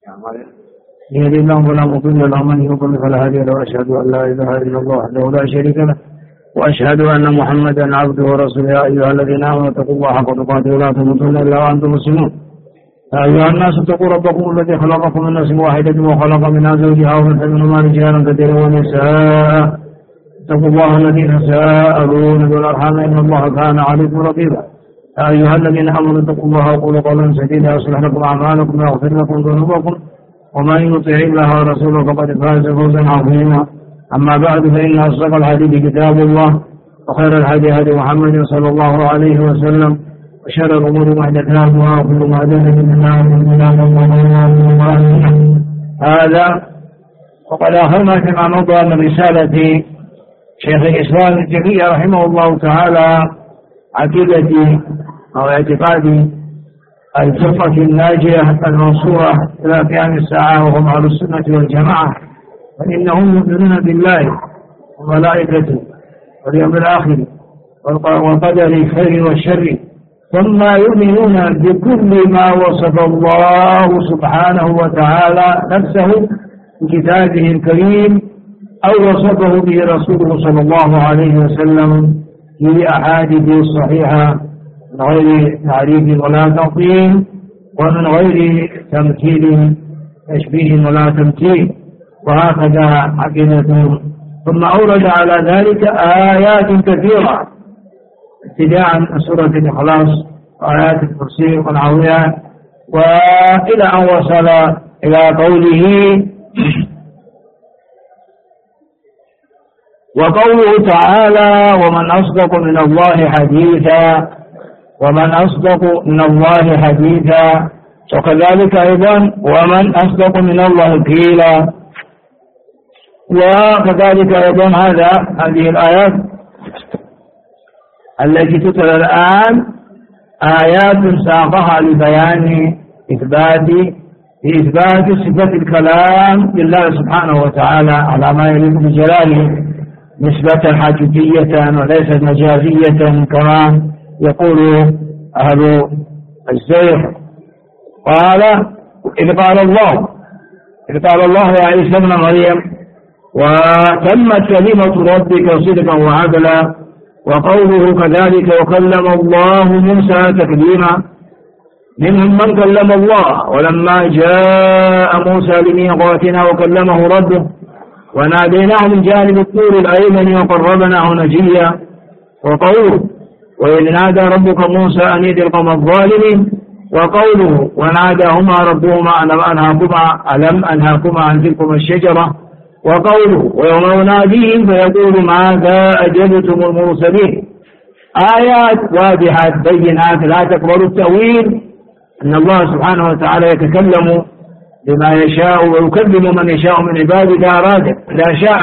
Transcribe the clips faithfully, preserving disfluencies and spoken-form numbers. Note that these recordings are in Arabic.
يهدي الله فلا مضل له ومن يضلل فلا هادي له وأشهد أن لا إله إلا الله وحده لا شريك له وأشهد أن محمدا عبده ورسوله. يا أيها الذين آمنوا اتقوا الله حق تقاته ولا تموتن إلا وأنتم مسلمون. يا أيها الناس اتقوا ربكم الذي خلقكم من نفس واحدة وخلق منها زوجها وبث منهما رجالا كثيرا ونساء. اتقوا الله الذي تساءلون بالأرحام إن الله كان عليكم رقيبا. يا أيها الذين آمنوا اتقوا الله وقولوا قولا سديدا يصلح لكم أعمالكم ويغفر لكم ذنوبكم ومن يطع الله ورسوله فقد فاز فوزا عظيما. أما بعد فإن أصدق الحديث كتاب الله وخير الهدي هدي محمد صلى الله عليه وسلم وشر الأمور محدثاتها وكل محدثة بدعة. هذا وقد أخذنا كما مضى من رسالة شيخ الإسلام ابن تيمية رحمه الله تعالى عقيدة أو اعتقاد الفرقة الناجية المنصورة إلى قيام الساعة وهم أهل السنة والجماعة، فإنهم يؤمنون بالله وملائكته واليوم الآخر وقدر الخير والشر، ثم يؤمنون بكل ما وصف الله سبحانه وتعالى نفسه في كتابه الكريم أو وصفه به رسوله صلى الله عليه وسلم في أحاديث الصحيحة من غير تعريف ولا تنظيم ومن غير تمثيل تشبيه ولا تمثيل، وهكذا عقيدتهم. ثم أورد على ذلك آيات كثيرة ابتداء من سورة الإخلاص وآيات الكرسي والعويات وإلى أن وصل إلى قوله وقوله تعالى ومن أصدق من الله حديثا ومن أصدق من الله حديثا، وكذلك أيضا ومن أصدق من الله قيلا، وكذلك أيضا هذا هذه الآيات التي تتلى الآن آيات ساقها لبيان إثبات إثبات صفة الكلام لله سبحانه وتعالى على ما يليق بجلاله نسبة حقيقية وليست مجازية كما يقول أهل الزيغ. قال إذ قال الله إذ قال الله يا عيسى ابن مريم وتمت كلمة ربك صدقا وعدلا، وقوله كذلك وكلم الله موسى تكليما. منهم من كلم الله ولما جاء موسى لميقاتنا وكلمه ربه وناديناه من جانب الطور الأيمن وقربناه نجيا. وقوله وإذ نادى ربك موسى أن ائت القوم الظالمين، وقوله وناداهما ربهما ألم أنهاكما ألم أنهاكما عن تلكما الشجرة. وقوله ويوم يناديهم فيقول ماذا أجبتم المرسلين. آيات واضحات بينات لا تقبل التأويل، أن الله سبحانه وتعالى يتكلم بما يشاء ويكلم من يشاء من عباده إذا أراد، إذا شاء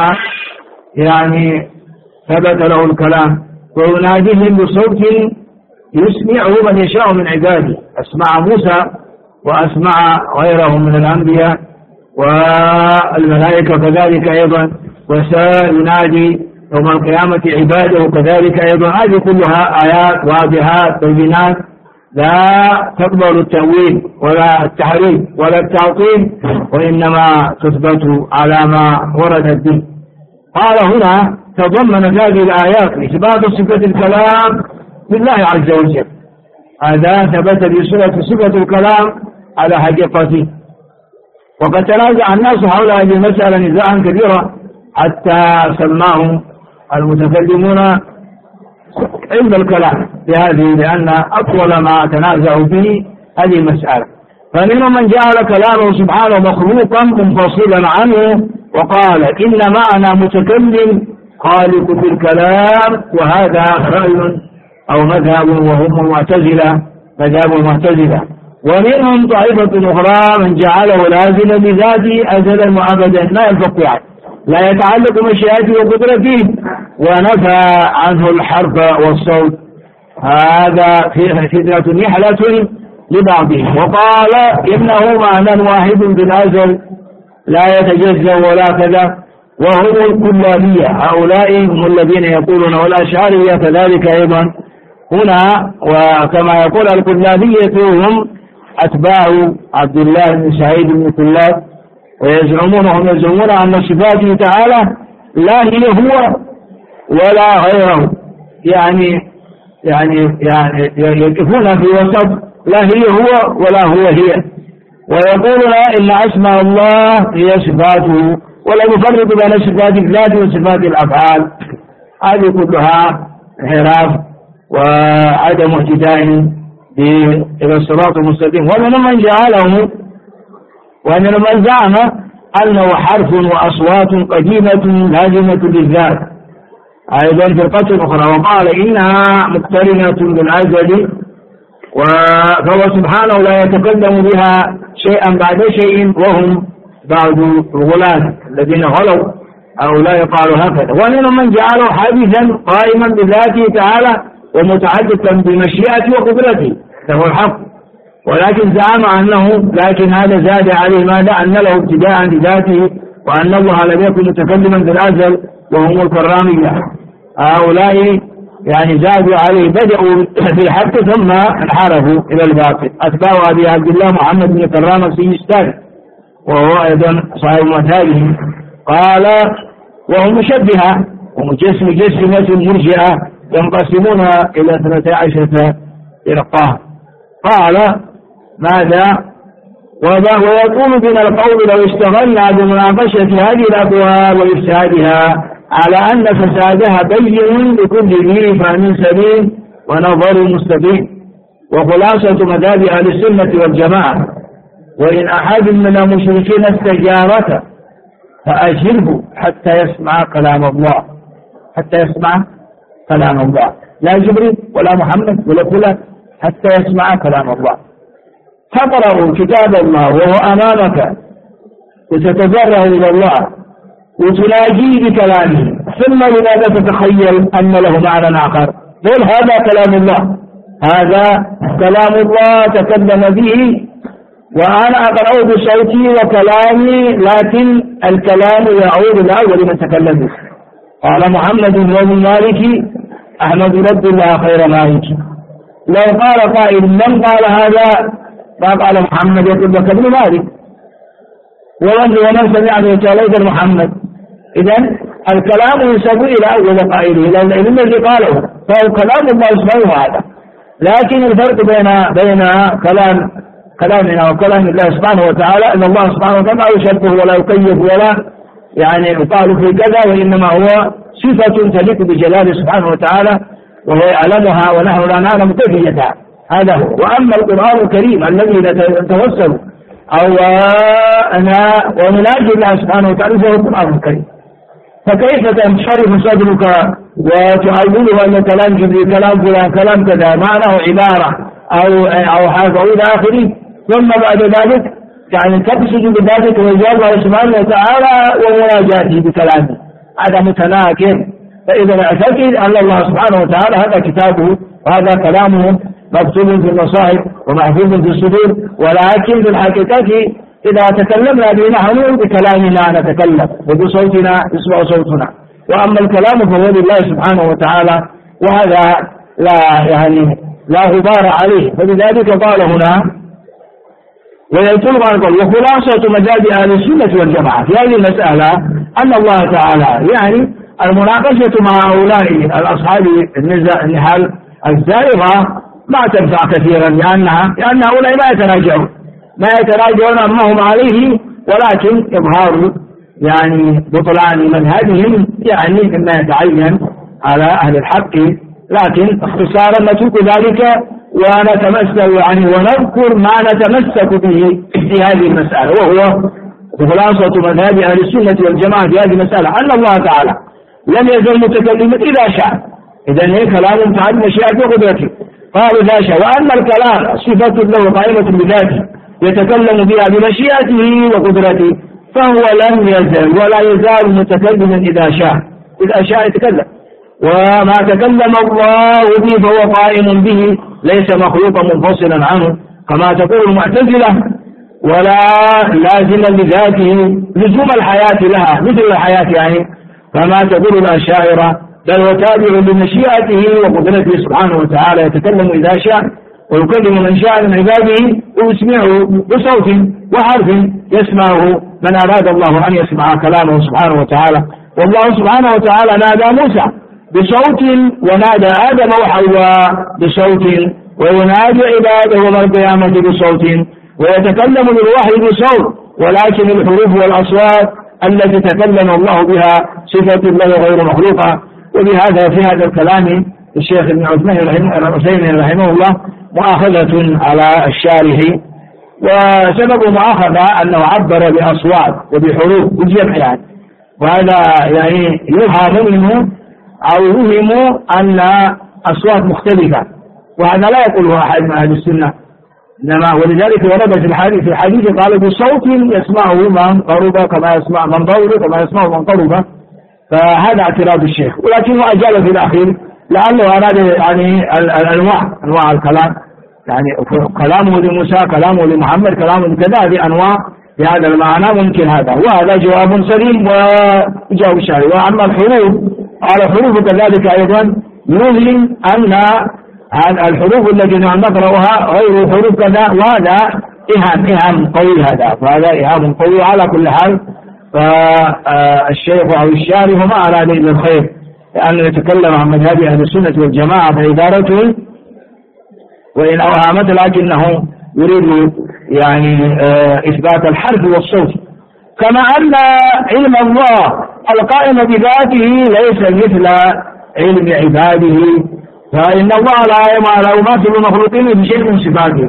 يعني ثبت له الكلام، ويناديهم بصوت يسمعه من يشاء من عباده. أسمع موسى وأسمع غيرهم من الأنبياء والملائكة كذلك أيضا، وسينادي يوم القيامة عباده كذلك أيضا. هذه كلها آيات واضحات بينات لا تقبل التأويل ولا التحريف ولا التعطيل، وإنما تثبت على ما وردت به. قال هنا تضمن هذه الآيات إثبات صفة الكلام لله عز وجل. هذا ثبت بصورة صفة الكلام على حقيقته، وقد تنازع الناس حول هذه المسألة نزاعا كبيرا حتى سماه المتكلمون علم الكلام بهذه، لأن أطول ما تنازعوا به هذه المسألة. فمنهم من جعل كلامه سبحانه مخلوقا منفصلا عنه وقال إن معنا متكلم خالق في الكلام، وهذا رأي أو مذهب وهم المعتزلة مذهب المعتزلة. ومنهم طائفة أخرى من جعله لازما بذاته أزلا وأبدا لا ينفك عنه، لا يتعلق مشيئته وقدرته، ونفى عنه الحرف والصوت. هذا في فتنة نحلة لبعضهم. وقال إنه معنى واحد بالأزل لا يتجزأ ولا كذا، وهم الكلابية. هؤلاء هم الذين يقولون والأشعرية كذلك أيضا هنا، وكما يقول الكلابية هم أتباع عبد الله بن سعيد بن كلاب، ويزعمون هم يزعمون أن صفاته تعالى لا هي هو ولا غيره، يعني يعني يعني يقفون في وسط لا هي هو ولا هو هي، ويقولون إن أسماء الله هي صفاته، ولا يفرق بين صفات الذات وصفات الأفعال. هذه كلها انحراف وعدم اهتداء إلى الصراط المستقيم. ومن من جعله ومن من زعم أنه حرف وأصوات قديمة لازمة للذات، أيضا فرقة أخرى، وقال إنها مقترنة بالأزل، فهو سبحانه لا يتقدم بها شيئا بعد شيء، وهم بعض الغلاة الذين غلوا أو لا يقال هكذا. ومن من جعله حادثا قائما بذاته تعالى ومتحدثا بمشيئته وقدرته، له الحق، ولكن زعم أنه لكن هذا زاد عليه ماذا؟ أن له ابتداء بذاته، وأن الله لم يكن متكلما بالأزل، وهم الكرامية. هؤلاء يعني زادوا عليه، بدأوا في الحق ثم انحرفوا إلى الباطل. أتباع أبي عبد الله محمد بن كرام السجستاني، وهو أيضا صاحب مذهبه، قال وهم مشبهة ومجسم جسمة مرجئة ينقسمون إلى اثنتي عشرة فرقة. قال ماذا؟ ويقول بنا القول لو اشتغلنا بمناقشة هذه الأبواب وإفسادها على أن فسادها بين لكل ذي فهم سبيل ونظر مستبين. وخلاصة مذهب أهل السنة والجماعة: وإن أحد من المشركين استجارك فأجره حتى يسمع كلام الله، حتى يسمع كلام الله، لا جبريل ولا محمد ولا فلان، حتى يسمع كلام الله. تقرأ كتاب الله وهو أمامك وتتضرع إلى الله وتناجيه بكلامه، ثم لماذا تتخيل أن له معنى آخر؟ قل هذا كلام الله، هذا كلام الله تكلم به، وأنا أقرأه بصوتي وكلامي، لكن الكلام يعود الأول من تكلم به. قال محمد بن مالك: أحمد رب الله خير مالك. لو قال قائل: من قال هذا؟ ما قال محمد، يقول لك ابن مالك، ومن سمع ليس محمد. إذن الكلام ينسب إلى أول قائله، لأن الذي قاله فهو كلام الله سبحانه هذا. لكن الفرق بين بين كلام كلامنا وكلام الله سبحانه وتعالى أن الله سبحانه وتعالى لا يشبه ولا يكيف ولا يعني يقال في كذا، وإنما هو صفة تليق بجلاله سبحانه وتعالى، وهو يعلمها ونحن لا نعلم كيفيتها. هذا هو. وأما القرآن الكريم الذي نتوسل أو أنا ونناجي الله سبحانه وتعالى فهو القرآن الكريم. فكيف تنشرح صدرك وتعلمه أن كلام جبريل كلام فلان كلام كذا معناه عبارة أو أو حاجة أو إلى آخره، ثم بعد ذلك يعني تقصد بذلك وجه الله سبحانه وتعالى ومناجاته بكلامه، هذا متناكر. فإذا اعتقد أن الله سبحانه وتعالى هذا كتابه وهذا كلامه مكتوب في المصاحف ومحفوظ في الصدور، ولكن في الحقيقة إذا تكلمنا به نحن بكلامنا نتكلم وبصوتنا يسمع صوتنا، وأما الكلام فهو لله سبحانه وتعالى، وهذا لا يعني لا غبار عليه. فلذلك قال هنا: ويقول وخلاصة مذهب أهل السنة والجماعة في هذه المسألة أن الله تعالى يعني المناقشة مع هؤلاء الأصحاب النحل الزائغة ما تنفع كثيرا، لأنها لأن هؤلاء ما يتراجعون ما يتراجعون عما هم عليه، ولكن إظهار يعني بطلان منهجهم يعني مما يتعين على أهل الحق. لكن اختصارا نترك ذلك ونتمسك يعني ونذكر ما نتمسك به في هذه المسألة، وهو خلاصة مذهب أهل السنة والجماعة في هذه المسألة أن الله تعالى لم يزل متكلما إذا شاء. إذن هي كلام متعدد مشيئته وقدرته، قال إذا شاء، وأن الكلام صفة له قائمة بذاته يتكلم بها بمشيئته وقدرته، فهو لم يزل ولا يزال متكلما إذا شاء، إذا شاء يتكلم. وما تكلم الله به فهو قائم به، ليس مخلوقا منفصلا عنه كما تقول المعتزلة، ولا لازما لذاته لزوم الحياة لها مثل الحياة يعني كما تقول الأشاعرة، بل وتابع لمشيئته وقدرته سبحانه وتعالى، يتكلم إذا شاء ويكلم من شاء من عباده ويسمعه بصوت وحرف يسمعه من أراد الله أن يسمع كلامه سبحانه وتعالى. والله سبحانه وتعالى نادى موسى بصوت، ونادى آدم وحواء بصوت، وينادي عباده يوم القيامة بصوت، ويتكلم بالوحي بصوت، ولكن الحروف والأصوات التي تكلم الله بها صفة الله غير مخلوقة. وبهذا في هذا الكلام الشيخ ابن عثيمين رحمه الله مؤاخذة على الشارح، وسبب مؤاخذة أنه عبر بأصوات وبحروف بالجمع يعني، وهذا يعني يظهر منه أو يوهم أن أصوات مختلفة، وهذا لا يقوله أحد من أهل السنة، إنما ولذلك ورد في الحديث في الحديث قال بصوت يسمعه من قرب كما يسمع من ضور كما يسمعه من قرب. فهذا اعتراض الشيخ، ولكنه أجاب في الأخير لعله أراد يعني الأنواع أنواع الكلام، يعني كلامه لموسى كلامه لمحمد كلامه كذا، هذه أنواع بهذا المعنى ممكن هذا، وهذا جواب سليم وجواب الشارع. وأما الحروف على الحروف كذلك أيضا يظهر أن الحروف التي نقرأها غير حروف كذا، وهذا إهام إهام قوي هذا، فهذا إهام قوي على كل حال. فالشيخ أو الشارح ما أراد إلا الخير، لأنه يتكلم عن مذهب أهل السنة والجماعة فإدارته وإن أوهمت، لكنه يريد يعني إثبات الحرف والصوت. كما أن علم الله القائم بذاته ليس مثل علم عباده، فإن الله لا يماثل المخلوقين بشيء من صفاته.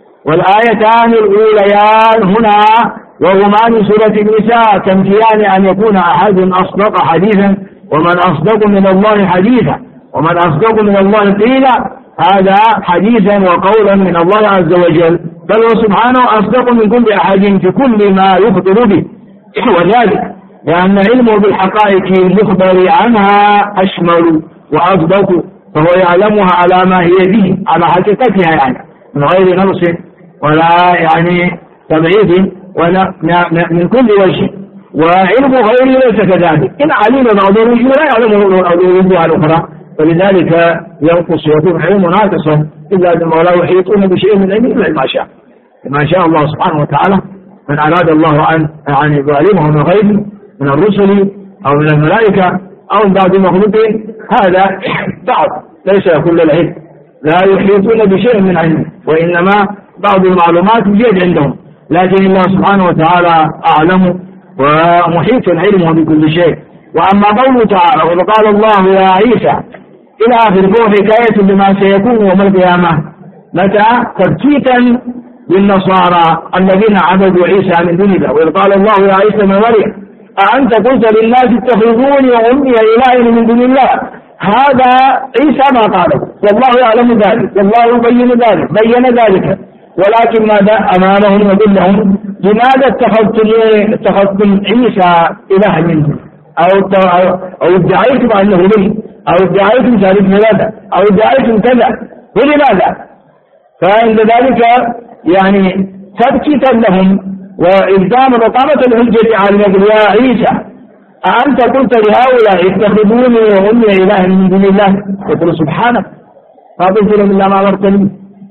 والآيتان الأوليان هنا وهما من سورة النساء تنفيان أن يكون أحد أصدق حديثا، ومن أصدق من الله حديثا، ومن أصدق من الله قيلا، هذا حديثا وقولا من الله عز وجل، بل هو سبحانه أصدق من كل أحد في كل ما يخبر به، وذلك لأن علمه بالحقائق المخبر عنها أشمل وأصدق، فهو يعلمها على ما هي به على حقيقتها يعني من غير نقص ولا يعني تبعيد ولا من كل وجه. وعلم غيره ليس كذلك، إن علم بعض الوجوه لا يعلم الوجوه الأخرى، فلذلك ينقص ويكون علم ناقصا إلا بما لا يحيطون بشيء من علمه إلا ما شاء ما شاء الله سبحانه وتعالى. من أراد الله أن يعني يعلمه من غيره من الرسل أو من الملائكة أو من بعض المخلوقين، هذا بعض ليس كل العلم، لا يحيطون بشيء من علمه، وإنما بعض المعلومات بيد عندهم، لكن الله سبحانه وتعالى أعلم ومحيط علمه بكل شيء. وأما قوله تعالى وقال الله يا عيسى إلى آخر هو حكاية بما سيكون يوم القيامة، متى تبكيتا للنصارى الذين عبدوا عيسى من دون الله. وإذ قال الله يا عيسى ابن مريم أأنت قلت للناس اتخذوني وأمي إلهين من دون الله، هذا عيسى ما قاله والله يعلم ذلك والله يبين ذلك بين ذلك، ولكن ماذا أمامهم وذلهم لماذا اتخذتم اتخذتم عيسى إله منه، أو أو ادعيتم أنه لي، أو ادعيتم ثالث ثلاثة، أو ادعيتم كذا، ولماذا؟ فعند ذلك يعني تبكيتا لهم وإلزام وقامة الحجة على يا عيسى أأنت قلت لهؤلاء اتخذوني وأمي إله من دون الله، يقول سبحانك ما قلت لهم إلا ما أمرتني.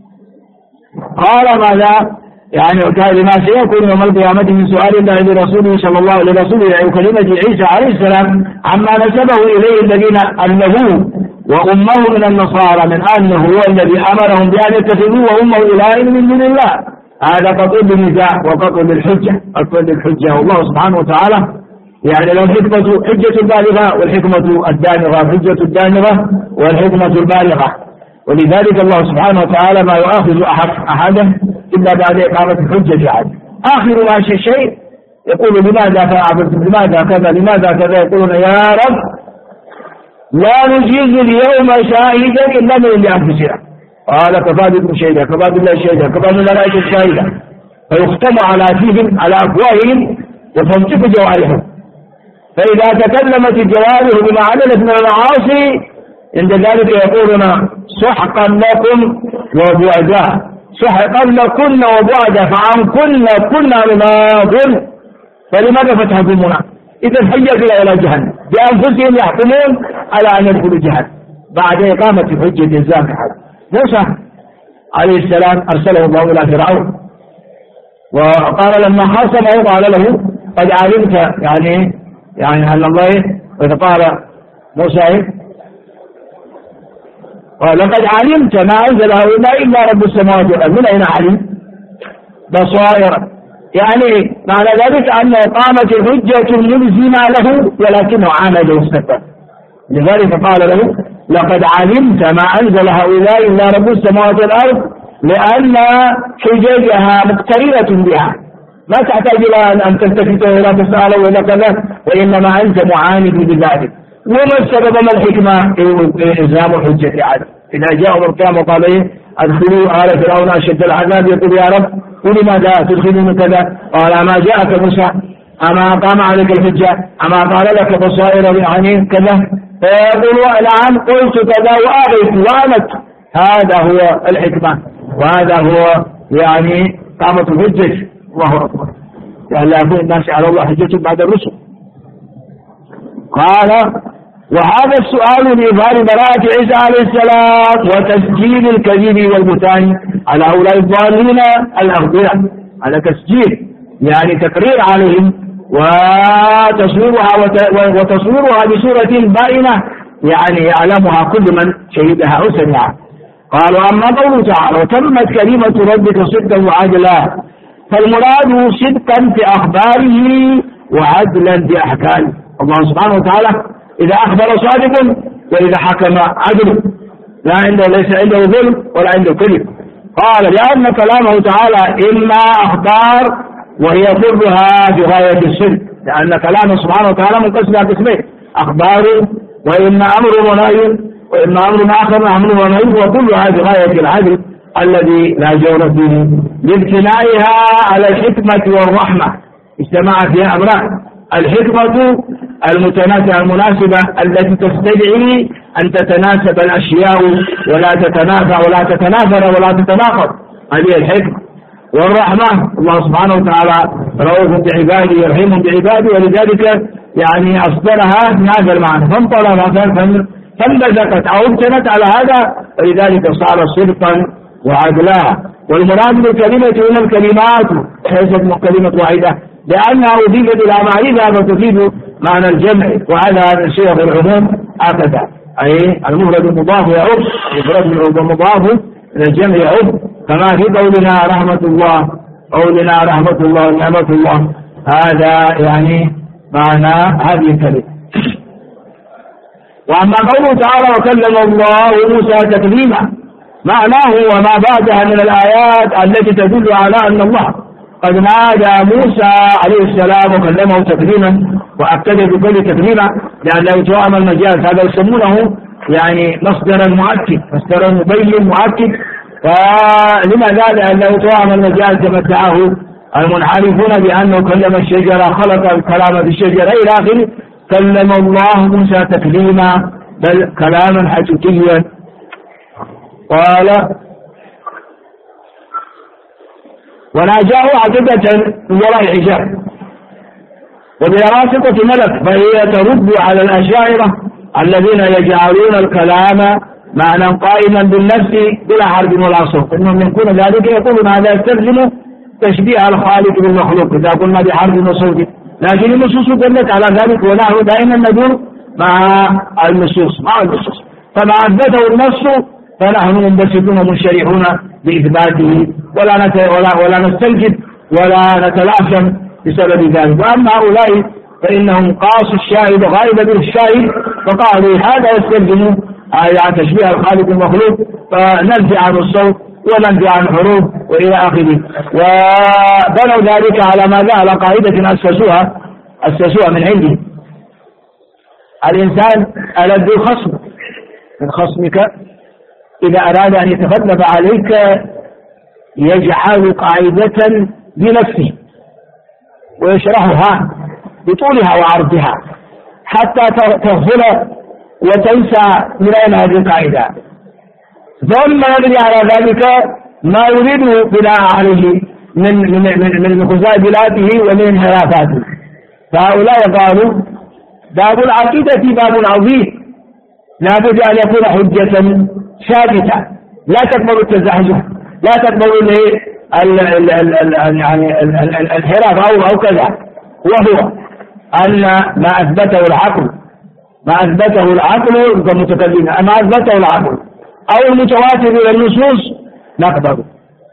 قال ماذا يعني لما سيكون يوم القيامة من سؤال الله لرسوله صلى الله عليه وسلم وكلمة عيسى عليه السلام عما نسبه إليه الذين ألموه وأمه من النصارى من أنه هو الذي أمرهم بأن يتخذوه وأمه إله من دون الله. هذا قطع بالنزاع وقطع بالحجة، قطع بالحجة. والله سبحانه وتعالى يعني له الحكمة حجة البالغة والحكمة الدامغة، الحجة الدامغة والحكمة البالغة، ولذلك الله سبحانه وتعالى ما يؤاخذ أحد أحدا إلا بعد إقامة الحجة عليه. آخر ما شيء يقول لماذا فعلتم لماذا كذا لماذا كذا، يقولون يا رب لا نجيز اليوم شاهدا إلا من اللي أنفسنا، قال كفى بكم شهيدا كفى بالله شهيدا كفى بالملائكة شهيدا، فيختم على فيهم على أفواههم وتنطق جوارحهم، فإذا تكلمت الجوارح بما عملت من المعاصي عند ذلك يقولون سحقا لكم وبعدا، سحقا لكن وبعدا، فعن كنا كنا لناظر، فلماذا فتحكمون إذا حجة إلى جهنم بأنفسهم يحكمون على أن يدخلوا جهنم بعد إقامة حجة الزاكحة. موسى عليه السلام أرسله الله إلى فرعون، وقال لما خاصمه قال له قد علمت يعني يعني أن الله، وإذا قال موسى قال لقد علمت ما أنزل هؤلاء إلا رب السماوات والأرض، من أين علم؟ بصائر، يعني معنى ذلك أن قامت الحجة ملزمة له ولكنه عاند واستكبر. لذلك قال له لقد علمت ما أنزل هؤلاء إلا رب السماوات والأرض، لأن حججها مقترنة بها، ما تحتاج إلى أن تلتفت ولا تسأل ولا كذا، وإنما أنت معاند بذلك. وما السبب ما الحكمة؟ إلزام الحجة عدم. إذا جاء يوم القيامة وقال إيه أدخلوا آل فرعون أشد العذاب، يقول يا رب ولماذا تدخلون كذا؟ قال أما جاءك موسى، أما قام عليك الحجة، أما قال لك بصائر يعني كذا؟ فيقول الآن قلت كذا وآبيت وآمت. هذا هو الحكمة، وهذا هو يعني قامت الحجة. الله أكبر، يعني لا يكون الناس على الله حجة بعد الرسل. قال وهذا السؤال لإظهار براءة عيسى عليه السلام وتسجيل الكذب والبهتان على هؤلاء الضالين الأغبياء، على تسجيل يعني تقرير عليهم وتصويرها وتصويرها بصورة بائنة يعني يعلمها كل من شهدها أو سمعها. قالوا أما قوله تعالى وتمت كلمة ربك صدقا وعدلا، فالمراد صدقا في أخباره وعدلا في أحكامه. الله سبحانه وتعالى إذا أخبر صادق، وإذا حكم عدل، لا عنده ليس عنده ظلم ولا عنده كذب. قال لأن كلامه تعالى إما أخبار وهي كلها بغاية الصدق، لأن كلامه سبحانه وتعالى منقسم إلى قسمين، أخبار وإما أمر ونهي، وإما أمر آخر أمر ونهي، وكلها بغاية العدل الذي لا جور فيه، لابتنائها على الحكمة والرحمة. اجتمع فيها أمران: الحكمة المتناسبة المناسبة التي تستدعي أن تتناسب الأشياء ولا تتنافى ولا تتنافر ولا تتناقض، هذه الحكمة. والرحمة، الله سبحانه وتعالى رؤوف بعباده يرحمهم بعباده، ولذلك يعني أصدرها من هذا المعنى، فانطلقت فانبثقت أو ابتنت على هذا، ولذلك صار صدقا وعدلا. والمراد بالكلمة هنا الكلمات ليست كلمة واحدة، لأنها أضيفت إلى معرفة فتفيد معنى الجمع، وهذا من صيغ العموم هكذا، أي المفرد المضاف يعود، المفرد المضاف إلى الجمع يعود، كما في قولنا رحمة الله، قولنا رحمة الله ونعمة الله، هذا يعني معنى هذه الكلمة. وأما قوله تعالى وكلم الله موسى تكليما، معناه وما بعدها من الآيات التي تدل على أن الله قد نادى موسى عليه السلام وكلمه تكليما، وأكد بكل تكليما، لأنه توأم المجاز، هذا يسمونه يعني مصدرا مؤكد، مصدرا مبين مؤكد. فلماذا؟ لأنه توأم المجاز كما ادعاه المنحرفون بأنه كلم الشجرة، خلق الكلام بالشجرة إلى آخره. كلم الله موسى تكليما، بل كلاما حقيقيا. قال وناجاه عقيدة من وراء الحجاب وبواسطة ملك، فهي ترد على الأشاعرة الذين يجعلون الكلام معنى قائما بالنفس بلا حرف ولا صوت، إنهم يكون ذلك يقولون هذا يستلزم تشبيه الخالق بالمخلوق إذا قلنا بحرف وصوت، لكن النصوص دلت على ذلك، ونحن دائما ندور مع النصوص مع النصوص، فما أثبته النص فنحن منبسطون ومنشرحون بإثباته، ولا ولا ولا نستنكد ولا نتلاشم بسبب ذلك. وأما هؤلاء فإنهم قاصوا الشاهد غائب به الشاهد، فقالوا هذا يستلزم يعني تشبيه الخالق المخلوق، فننفي عن الصوت وننفي عن الحروف وإلى آخره، وبنوا ذلك على ماذا؟ على قاعدة أسسوها أسسوها من عندهم. الإنسان ألد الخصم من خصمك إذا أراد أن يتغلب عليك يجعل قاعدة بنفسه ويشرحها بطولها وعرضها حتى تغفل وتنسى من أين هذه القاعدة، ثم يبني على ذلك ما يريده بناء عليه من من من من خزائبلاته ومن انحرافاته. فهؤلاء قالوا باب العقيدة باب عظيم، لا بد أن يكون حجة ثابتة لا تقبل التزحزح، لا تقبلوا يعني الانحراف أو أو كذا، وهو أن ما أثبته العقل ما أثبته العقل كمتكلمين، ما أثبته العقل أو المتواتر إلى النصوص نقبله.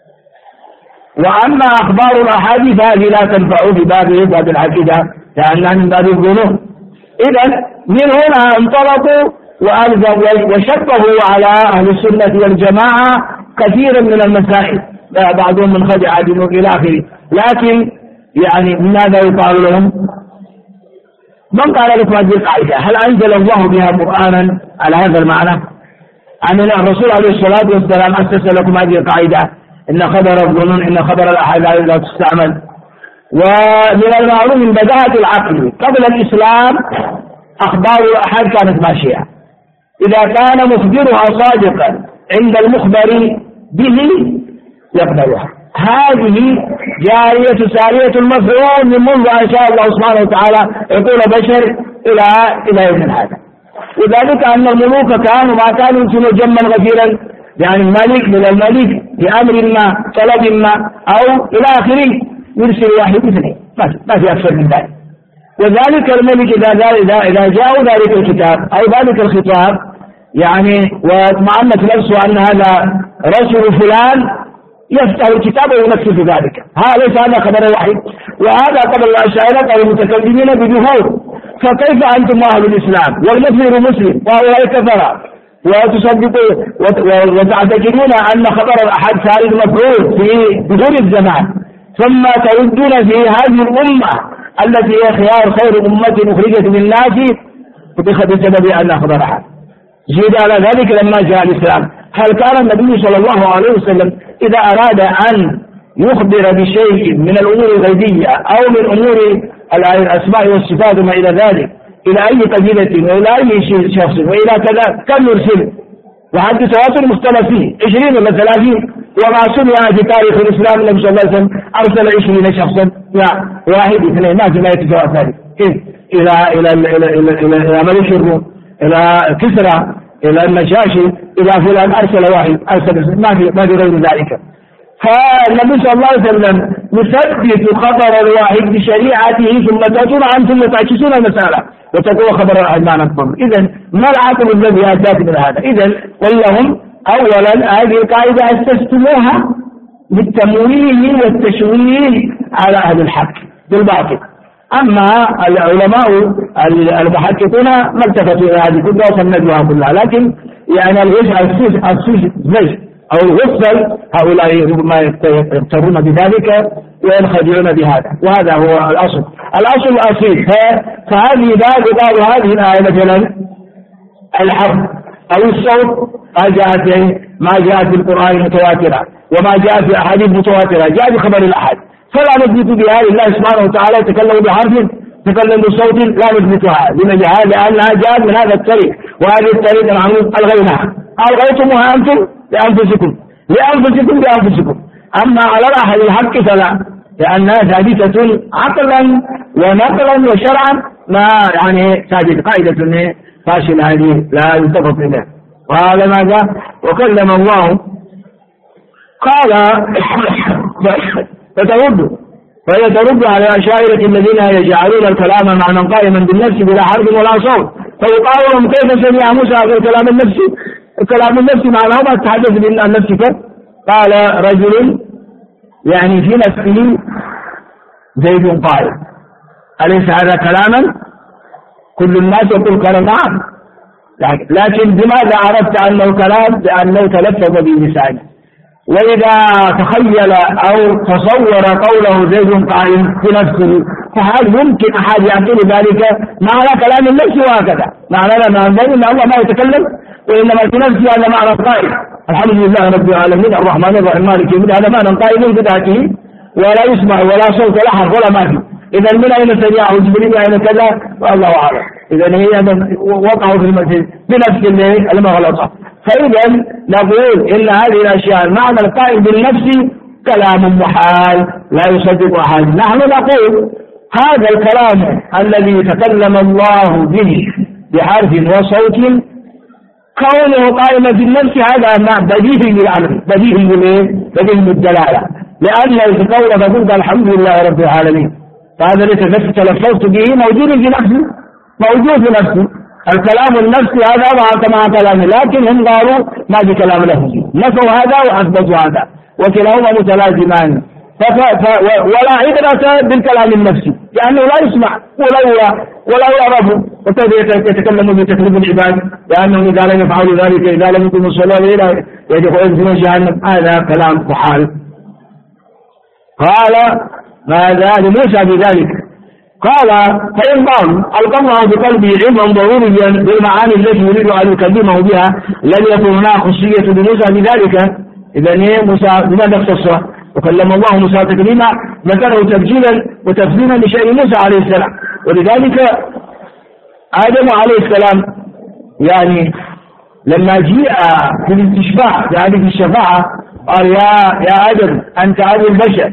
وأما أخبار الأحاديث هذه لا تنفع في باب باب العقيدة لأنها من باب الظنون. إذن من هنا انطلقوا وشبهوا على أهل السنة والجماعة كثيرا من المسائل، بعضهم من خدع عدل إلى آخره. لكن يعني ماذا يقال لهم؟ من قال لكم هذه القاعدة؟ هل أنزل الله بها قرآنا على هذا المعنى؟ أن الرسول عليه الصلاة والسلام أسس لكم هذه القاعدة إن خبر الظنون إن خبر الأحد لا تستعمل. ومن المعلوم من بداهة العقل قبل الإسلام أخبار الأحد كانت ماشية، إذا كان مخبرها صادقا عند المخبر به يقبلها. هذه جارية سارية المفعول من منذ أن شاء الله سبحانه وتعالى يقول بشر إلى إلى يوم هذا. وذلك أن الملوك كانوا ما كانوا يرسلوا جما غفيرا، يعني الملك من الملك بأمر ما طلب ما أو إلى آخره يرسل واحد اثنين، ما في أكثر من ذلك. وذلك الملك إذا إذا إذا جاءوا ذلك الكتاب أو ذلك الخطاب يعني واطمأنت نفسه أن هذا رسول فلان يفتح الكتاب وينفذ ذلك. هذا ليس هذا خبر الوحي، وهذا قبل الأشاعرة أو المتكلمين بجهود. فكيف أنتم أهل الإسلام والمسلم مسلم وهؤلاء كفرة وتصدقوا وتعتقدون أن خبر الأحد سارد مفعول في دخول الزمان، ثم تردون في هذه الأمة التي هي خيار خير أمة أخرجت للناس بسبب أن خبر أحد. زيد على ذلك لما جاء الإسلام، هل كان النبي صلى الله عليه وسلم إذا أراد أن يخبر بشيء من الأمور الغيبية أو من أمور الأسماء والصفات وما إلى ذلك إلى أي قبيلة وإلى أي شخص وإلى كذا كم يرسل؟ وحد تواتر مختلف فيه عشرين ولا ثلاثين، وما سمع في تاريخ الإسلام النبي صلى الله عليه وسلم أرسل عشرين شخصا، لا واحد اثنين ما ما يتجاوز ذلك. كيف؟ إلى إلى إلى إلى إلى, إلى ملك الروم، إلى كسرى، إلى النجاشي، إلى فلان أرسل واحد، أرسل ما في ما في غير ذلك. فالنبي صلى الله عليه وسلم يثبت خبر الواحد بشريعته ثم تأتون أنتم وتعكسون المسألة وتقول خبر الواحد ما نقبل. إذن ما العقل الذي أتاك من هذا؟ إذن ولهم أولا هذه القاعدة أسستموها بالتمويه والتشويه على أهل الحق بالباطل. أما العلماء المحققون ما التفتوا إلى هذه كلها وصندوها كلها، لكن يعني الزج أو الغسل هؤلاء ربما يقترون بذلك وينخدعون بهذا، وهذا هو الأصل الأصل الأصيل. فهذه بعض هذه الآية مثلا الحرف أو الصوت ما جاءت ما جاءت في القرآن متواترة وما جاء في أحاديث متواترة جاء بخبر الأحد، فلا نثبت بها لله سبحانه وتعالى يتكلم بحرف تكلم بصوت لا نثبتها لأنها جاءت من هذا الطريق، وهذه الطريق نحن ألغيناها. ألغيتموها أنتم لأنفسكم لأنفسكم بأنفسكم. أما على الأحد الحق فلا، لأنها ثابتة عقلا ونقلا وشرعا، ما يعني ثابت قاعدة فاشل هذه لا يلتفت إليها. وهذا ماذا؟ وكلم الله قال فترد فهي ترد على الأشاعرة الذين يجعلون الكلام معنى قائما بالنفس بلا حرف ولا صوت، فيقال لهم كيف سمع موسى الكلام النفسي الكلام النفسي معناه ما تحدث عن نفسك؟ قال رجل يعني في نفسه زيد قائم، أليس هذا كلاما؟ كل الناس يقول كلام نعم، لكن بماذا عرفت أنه كلام؟ لأنه تلفظ بلسانه. وإذا تخيل أو تصور قوله زيد قائم في نفسه، فهل يمكن أحد يعقل ذلك معنى كلام النفس؟ وهكذا معنى لا نعلم أن الله ما يتكلم، وإنما في نفسه هذا معنى قائم. الحمد لله رب العالمين الرحمن الرحيم مالك يوم الدين، هذا معنى قائم بذاته ولا يسمع ولا صوت ولا حرف ولا ما فيه. إذا من أين سمعه جبريل أين كذا والله أعلم. إذا هي وقعوا في المسجد بنفس المغلطة. فإذا نقول إن هذه الأشياء المعنى القائم بالنفس كلام محال لا يصدق أحد. نحن نقول هذا الكلام الذي تكلم الله به بحرف وصوت كونه قائما في النفس هذا ما بديهي للأمر، بديهي للإيه؟ بديهي للدلالة، لأن القول فقلت الحمد لله رب العالمين، فهذا ليس بس تلفظت به، موجود في نفسي، موجود في نفسي. الكلام النفسي هذا مع كلامه، لكن هم قالوا ما في كلام لفظي، نفوا هذا وأثبتوا هذا، وكلاهما متلازمان. ولا عبرة بالكلام النفسي لأنه لا يسمع ولا ولا يعرف، وكيف يتكلم بتكليف العباد لأنهم إذا لم يفعلوا ذلك، إذا لم يكونوا صلوا إلى يدخلون في جهنم، هذا كلام محال. قال ماذا لموسى بذلك؟ قال فإن قال ألقى الله بقلبه علما ضروريا بالمعاني التي يريد أن يكلمه بها لم يكن هناك خصية لموسى بذلك. إذا موسى بماذا اختص؟ وكلم الله موسى تكليما، ذكره تبجيلا وتفهيما لشأن موسى عليه السلام. ولذلك آدم عليه السلام يعني لما جيء في الاستشفاع في هذه الشفاعة قال يا يا آدم أنت أبو البشر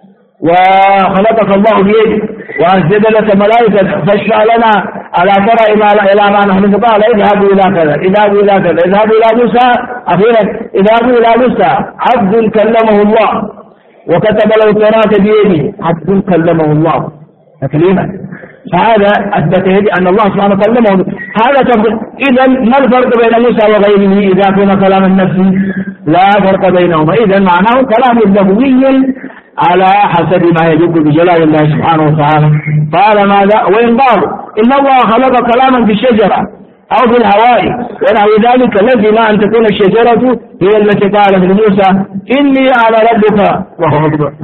وخلقك الله بيده وأسجد لك ملائكة فاشفع لنا ألا ترى إلى ما نحن، قال اذهبوا إلى كذا اذهبوا إلى كذا اذهبوا إلى موسى، أخيرا اذهبوا إلى موسى عبد كلمه الله وكتب له التوراة بيده، عبد كلمه الله تكليما، فهذا أثبت أن الله سبحانه كلمه. هذا تفضل. إذا ما الفرق بين موسى وغيره إذا كان كلام النفس؟ لا فرق بينهما، إذا معناه كلام لفظي على حسب ما يدل بجلال الله سبحانه وتعالى. قال ماذا؟ وإن قالوا إن الله خلق كلاما في الشجرة أو في الهواء ونحو ذلك لزم أن تكون الشجرة هي التي قالت لموسى إني على ربك وهو أكبر.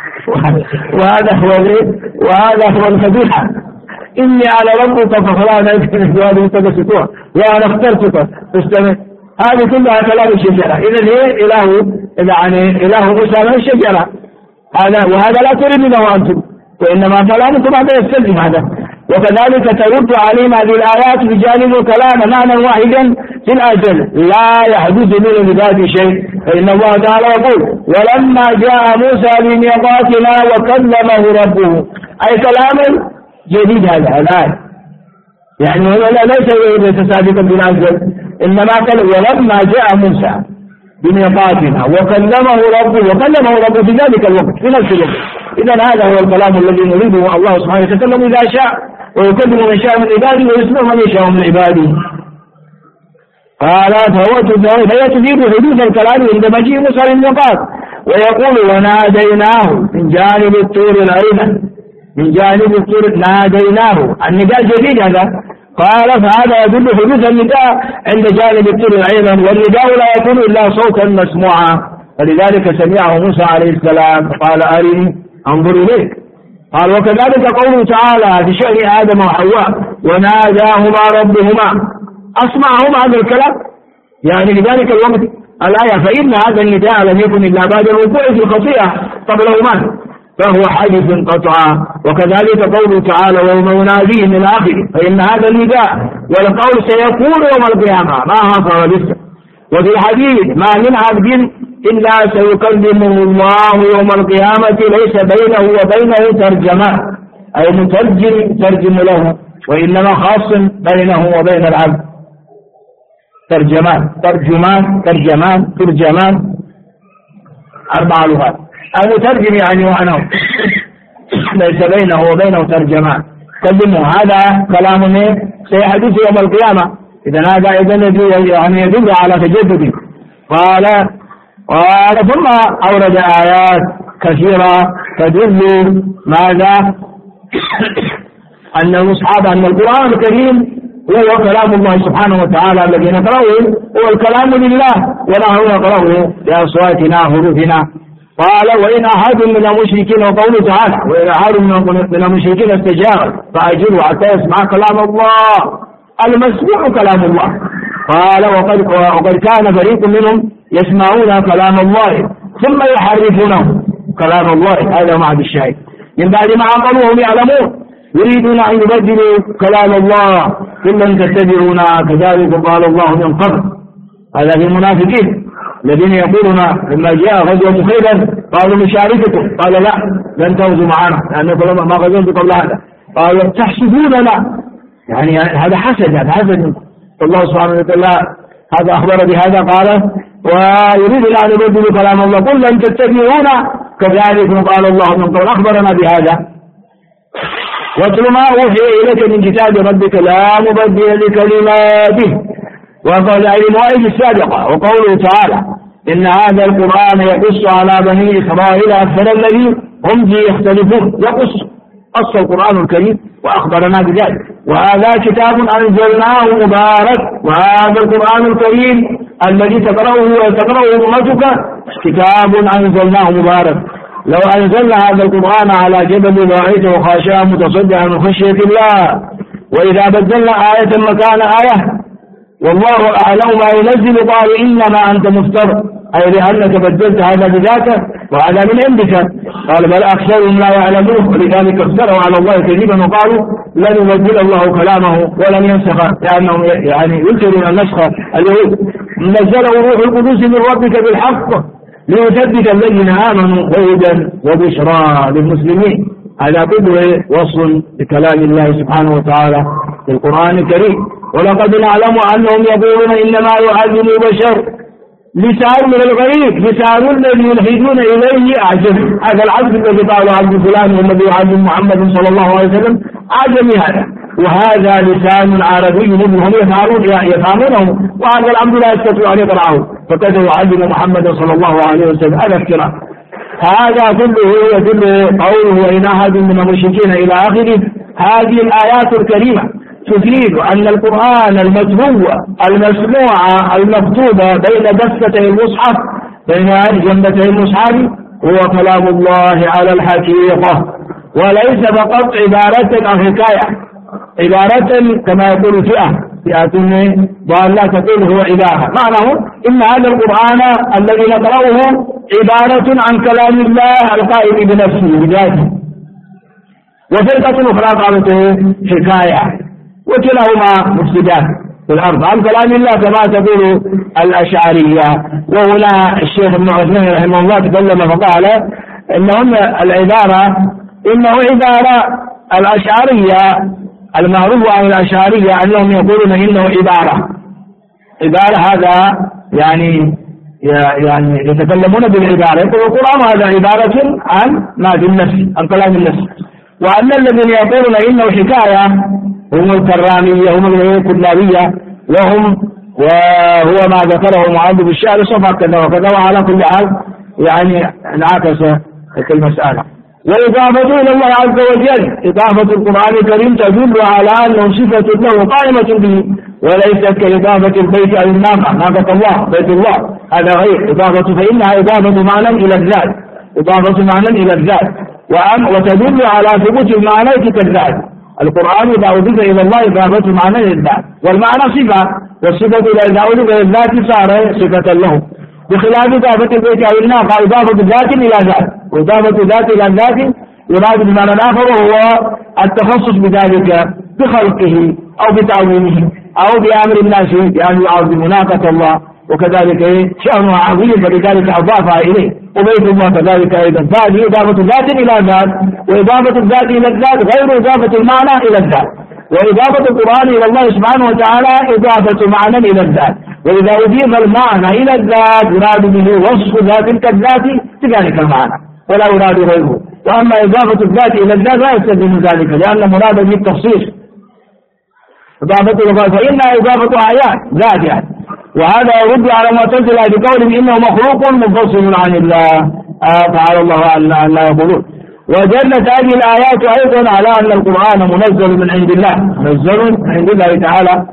وهذا هو وهذا هو الفضيحة، إني على ربك فخلا نجد هذه تبسطوها وأنا اخترتك فاستمع. هذه كلها كلام الشجرة. إذا هي إله يعني إله موسى من الشجرة هذا، وهذا لا تريدونه أنتم، وإنما كلامكم هذا يستلزم هذا. وكذلك ترد عليهم هذه الآيات بجانب الكلام معنى واحدا في الأجل لا يحدث منه بذات شيء. فإن الله تعالى يقول ولما جاء موسى لميقاتنا وكلمه ربه، أي كلام جديد هذا الآن، يعني ليس سابقا بالأجل، إنما قال ولما جاء موسى بميقاتنا وكلمه ربه، وكلمه ربه في ذلك الوقت في نفس الوقت. إذا هذا هو الكلام الذي نريده، الله سبحانه يتكلم إذا شاء ويكلم من شاء من عباده ويسمع من يشاء من عباده. قال فهي تفيد حدوث الكلام عند مجيء موسى للميقات، ويقول وناديناه من جانب الطور الأيمن، من جانب الطور ناديناه، النداء جديد هذا. قال فهذا يدل حدوث النداء عند جانب الطور الأيمن، والنداء لا يكون إلا صوتا مسموعا، فلذلك سمعه موسى عليه السلام قال أرني انظر إليك. قال وكذلك قوله تعالى في شأن آدم وحواء وناداهما ربهما، أسمعهما هذا الكلام يعني لذلك الوقت الآية، فإن هذا النداء لم يكن إلا بعد الوقوع في الخطيئة قبلهما، فهو حادث قطعا. وكذلك قوله تعالى ويوم يناديهم من آخره، فإن هذا النداء والقول سيكون يوم القيامة ما حصل لسه. وفي الحديث ما من عبد إلا سيكلمه الله يوم القيامة ليس بينه وبينه ترجمان، أي مترجم ترجم له، وإنما خاص بينه وبين العبد ترجمان ترجمان ترجمان ترجمان أربع لغات. المترجم يعني معناه ليس بينه وبينه ترجمان كلمه، هذا كلام سيحدث يوم القيامة. إذا هذا إذن يعني يدل على تجدد. قال قال ثم أورد آيات كثيرة تدل ماذا؟ أن المصحف أن القرآن الكريم هو كلام الله سبحانه وتعالى الذي نقرأه هو الكلام لله ونحن نقرأه بأصواتنا حروفنا. قال وإن أحد من المشركين، وقوله تعالى وإن أحد من المشركين استجار فأجره حتى يسمع كلام الله، المسموع كلام الله. قال وقد, وقد كان فريق منهم يسمعون كلام الله ثم يحرفونه كلام الله، هذا معد الشاهد من بعد ما عقلوهم يعلمون يريدون أن يبدلوا كلام الله ثم تتبعون كذلك قال الله من قبل. هذا في المنافقين الذين يقولون لما جاء غزوة خيبر قالوا نشارككم، قال لا لن تغزوا معنا لأنكم ما غزوتم قبل هذا، قالوا تحسدوننا، يعني هذا حسد، هذا حسد. الله سبحانه وتعالى هذا أخبر بهذا قال ويريد أن يبدل كلام الله قل لن تتبعونا كذلك قال الله من قبل أخبرنا بهذا. واتل ما أوحي إليك من كتاب ربك لا مبدل لكلماته وقال المواعيد السابقة. وقوله تعالى إن هذا القرآن يقص على بني إسرائيل أكثر الذي هم فيه يختلفون. يقص قص القرآن الكريم وأخبرنا بذلك. وهذا كتاب أنزلناه مبارك وهذا القرآن الكريم الذي تقرأه وتقرأه أمتك كتاب أنزلناه مبارك. لو أنزلنا هذا القرآن على جبل رأيته خاشعا متصدعا من خشية الله. وإذا بدلنا آية مكان آية والله أعلم ما ينزل قالوا إنما أنت مفتر أي لأنك بدلت هذا بذاك وهذا من عندك. قال بل أكثرهم لا يعلمون ولذلك افتروا على الله كذبا وقالوا لن يبدل الله كلامه ولن ينسخ لأنهم يعني ينكرون النسخ اليهود. نزله روح القدس من ربك بالحق ليثبت الذين آمنوا وهدى وبشرى للمسلمين. هذا كله وصل بكلام الله سبحانه وتعالى في القرآن الكريم. ولقد نعلم أنهم يقولون إنما يعلم بشر لسان من الغريب لسان الذي يلحدون إليه أعجمي. هذا العبد الذي قال عبد فلان والذي يعلم محمد صلى الله عليه وسلم أعجمي هذا وهذا لسان عربي منهم يفعلون يفهمونه وهذا العبد لا يستطيع أن يقرأه فكذا يعلم محمد صلى الله عليه وسلم. هذا افتراء. هذا كله يدل قوله وإن أحد من المشركين إلى آخره. هذه الآيات الكريمة تفيد أن القرآن المتلو المسموع المكتوب بين دفتي المصحف بين جنبتي المصحف هو كلام الله على الحقيقة وليس فقط عبارة أو حكاية عبارة كما يقول فئة فئة ضالة تقول هو عبارة. معناه إن هذا القرآن الذي نقرأه عبارة عن كلام الله القائم بنفسه بذاته. وفرقة أخرى قالت حكاية وكلاهما مفسدان في الأرض عن كلام الله كما تقول الأشعرية. وهنا الشيخ ابن عثمان رحمه الله تكلم فقال إنهم العبارة إنه عبارة الأشعرية المعروف عن الأشعرية أنهم يقولون إنه عبارة عبارة هذا يعني يعني يتكلمون بالعبارة. يقول القرآن هذا عبارة عن ما في النفس عن كلام النفس. وأن الذين يقولون إنه حكاية هم الكرامية هم الكلابية وهم وهو ما ذكره معاذ بالشعر صفحة كذا وكذا. وعلى كل حال يعني انعكس تلك المسألة. وإضافته إلى الله عز وجل إضافة القرآن الكريم تدل على أنه صفة له قائمة به وليست كإضافة البيت أو الناقة ناقة الله بيت الله هذا غير إضافة فإنها إضافة معنى إلى الذات إضافة معنى إلى الذات وتدل على ثبوت المعنى كالذات. القرآن إذا أضيف إلى الله إضافة معنى للذات والمعنى صفة والصفة إذا أضيف إلى الذات صار صفة له بخلاف إضافة البيت أو الناقة إضافة ذات إلى ذات وإضافة ذات إلى ذات يراد بمعنى آخر وهو التخصص بذلك بخلقه أو بتعظيمه أو بأمر الناس بأن يعظموا ناقة الله وكذلك شأنها عظيم فلذلك أضافها إليه وبيت الله كذلك أيضا. فهذه إضافة ذات إلى ذات وإضافة الذات إلى الذات غير إضافة المعنى إلى الذات. وإضافة القرآن إلى الله سبحانه وتعالى إضافة معنى إلى الذات. وإذا أضيف المعنى إلى الذات يراد به وصف ذات كالذات بذلك المعنى ولا يراد غيره. وأما إضافة الذات إلى الذات لا يستلزم ذلك لأن مراد به التخصيص. إضافة فإنها إضافة آيات ذات يعني. وهذا يرد على معتزلة بقولهم إنه مخلوق منفصل عن الله آه تعالى الله أن لا يقولون. ودلت هذه الآيات أيضا على أن القرآن منزل من عند الله منزل من عند الله تعالى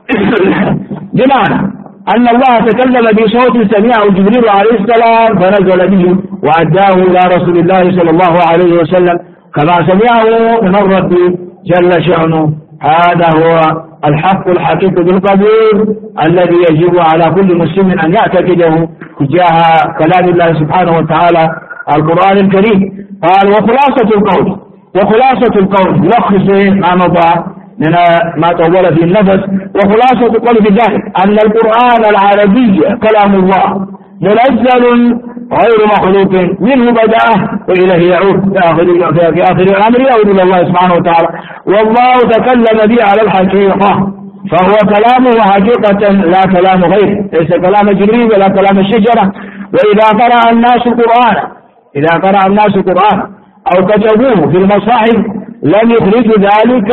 بمعنى أن الله تكلم بصوت سمعه جبريل عليه السلام فنزل به وأداه إلى رسول الله صلى الله عليه وسلم كما سمعه من الرب جل شأنه. هذا هو الحق الحقيقي بالقبول الذي يجب على كل مسلم أن يعتقده تجاه كلام الله سبحانه وتعالى القرآن الكريم. قال وخلاصة القول وخلاصة القول يلخص ما مضى من ما طول في النفس. وخلاصة القول في ذلك أن القرآن العربي كلام الله منزل غير مخلوق منه بدأه وإليه يعود في آخر في آخر الأمر يعود إلى الله سبحانه وتعالى. والله تكلم به على الحقيقة فهو كلامه حقيقة لا كلام غيره، ليس كلام جبريل ولا كلام الشجرة. وإذا قرأ الناس قرآنا إذا قرأ الناس قرآنا أو كتبوه في المصاحف لم يخرجوا ذلك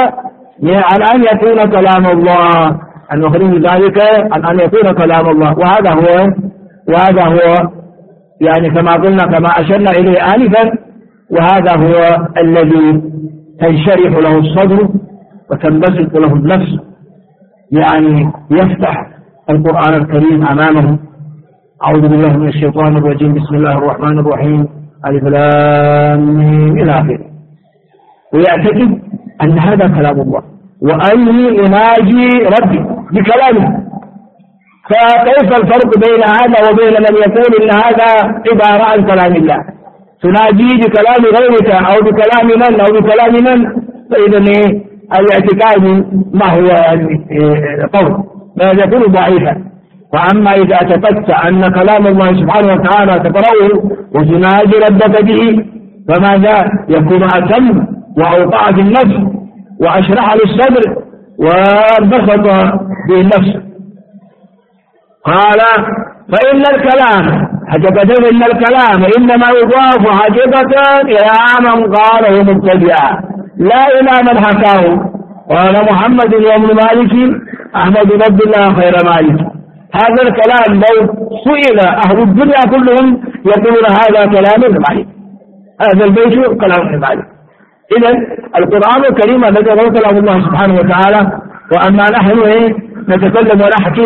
عن أن يكون كلام الله، أن يخرجوا ذلك عن أن يكون كلام الله. وهذا هو وهذا هو يعني كما قلنا كما أشرنا إليه آنفا، وهذا هو الذي تنشرح له الصدر وتنبسط له النفس، يعني يفتح القرآن الكريم أمامه. أعوذ بالله من الشيطان الرجيم، بسم الله الرحمن الرحيم، ألف لام ميم إلى آخره، ويعتقد أن هذا كلام الله وأني أناجي ربي بكلامه. فكيف الفرق بين هذا وبين من يقول إن هذا عبارة عن كلام الله؟ تناجي بكلام غيرك أو بكلام من أو بكلام من، فإذا الاعتقاد ما هو يعني قول ما يكون ضعيفا. وأما إذا اعتقدت أن كلام الله سبحانه وتعالى تقرأه وتناجي ربك به فماذا يكون أتم وأوقع في النفس وأشرح للصدر وانبسط بالنفس. قال فإن الكلام حقيقة إن الكلام إنما يضاف حقيقة إلى من قاله مبتدئا لا إلى من حكاه. قال محمد وابن مالك أحمد بن عبد الله خير مالك. هذا الكلام لو سئل أهل الدنيا كلهم يقولون هذا كلام ابن مالك، هذا البيت كلام ابن مالك. إذا القرآن الكريم الذي هو كلام الله سبحانه وتعالى، وأما نحن إيه نتكلم ونحكي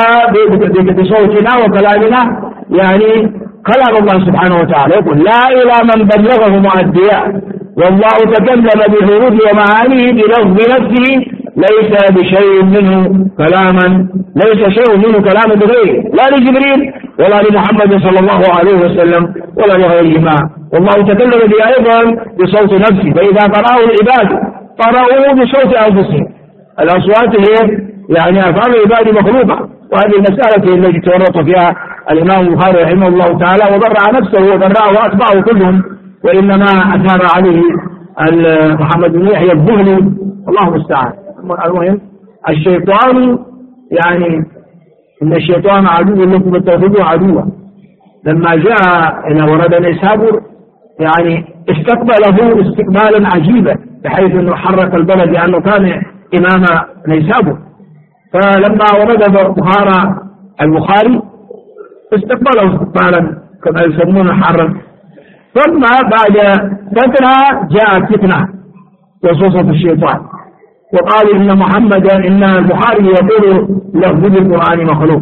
بصوتنا وكلامنا يعني كلام الله سبحانه وتعالى. يقول لا إلى من بلغه مؤديا، والله تكلم بحروف ومعانيه بلفظ نفسه ليس بشيء منه كلاما ليس شيء منه كلاما بغيره، لا لجبريل ولا لمحمد صلى الله عليه وسلم ولا لغيرهما. والله تكلم به أيضا بصوت نفسه، فإذا قرأه العباد قرأوه بصوت أنفسهم. الأصوات هي يعني أفعال العباد مخلوقة، وهذه المسألة التي تورط فيها الإمام البخاري رحمه الله تعالى وبرع نفسه وبرعه وأتباعه كلهم، وإنما أثار عليه محمد بن يحيى الذهلي الله المستعان. المهم الشيطان يعني إن الشيطان عدو لكم فاتخذوه عدوا. لما جاء إلى ورد نيسابور يعني استقبله استقبالا عجيبا، بحيث أنه حرك البلد لأنه كان إمام نيسابور. فلما ورد بخارى البخاري استقبله استقبالا كما يسمونه حرا. ثم بعد فترة جاءت فتنة وسوسة الشيطان وقالوا إن محمدا إن البخاري يقول لفظ القرآن مخلوق.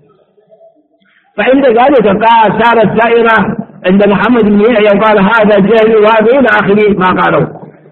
فعند ذلك قال سارت سائرة عند محمد بن يحيى قال هذا جاهل وهذا إلى آخر ما قالوا.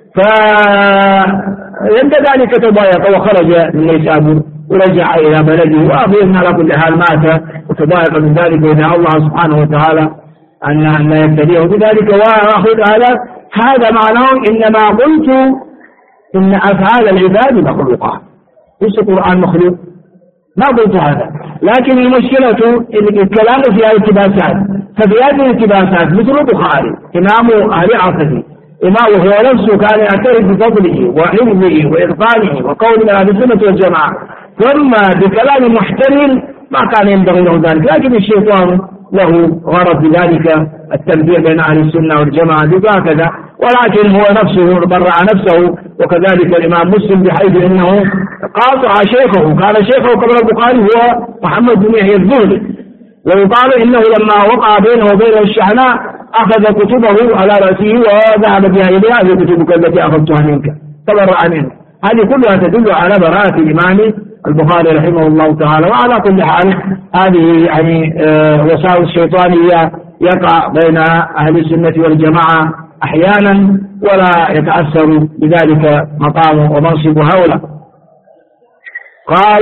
فعند ذلك تضايق وخرج من نيسابور ورجع إلى بلده، وأظن على كل حال مات وتضايق من ذلك، وإن الله سبحانه وتعالى أن لا يبتليه بذلك. وأخذ هذا هذا معناه إنما قلت إن أفعال العباد مخلوقة ليس القرآن مخلوق، ما قلت هذا. لكن المشكلة الكلام في هذه الالتباسات، ففي هذه الالتباسات مثل البخاري إمام أهل عصره، إمامه هو نفسه كان يعترف بفضله وعلمه وإتقانه وقول من أهل السنة والجماعة، ثم بكلام محتمل ما كان ينبغي له ذلك. لكن الشيطان له غرض بذلك التنبيه بين أهل السنة والجماعة بهكذا، ولكن هو نفسه برع نفسه. وكذلك الإمام مسلم بحيث أنه قاطع شيخه، كان شيخه قبل البخاري هو محمد بن يحيى الذهلي، ويقال إنه لما وقع بينه وبين الشحناء أخذ كتبه على رأسه وذهب بها إليها في كتبك التي أخذتها منك تبرع منه. هذه كلها تدل على براءة الإمام البخاري رحمه الله تعالى. وعلى كل حال هذه يعني وساوس شيطانية يقع بين أهل السنة والجماعة أحيانا ولا يتأثر بذلك مقام ومنصب هؤلاء. قال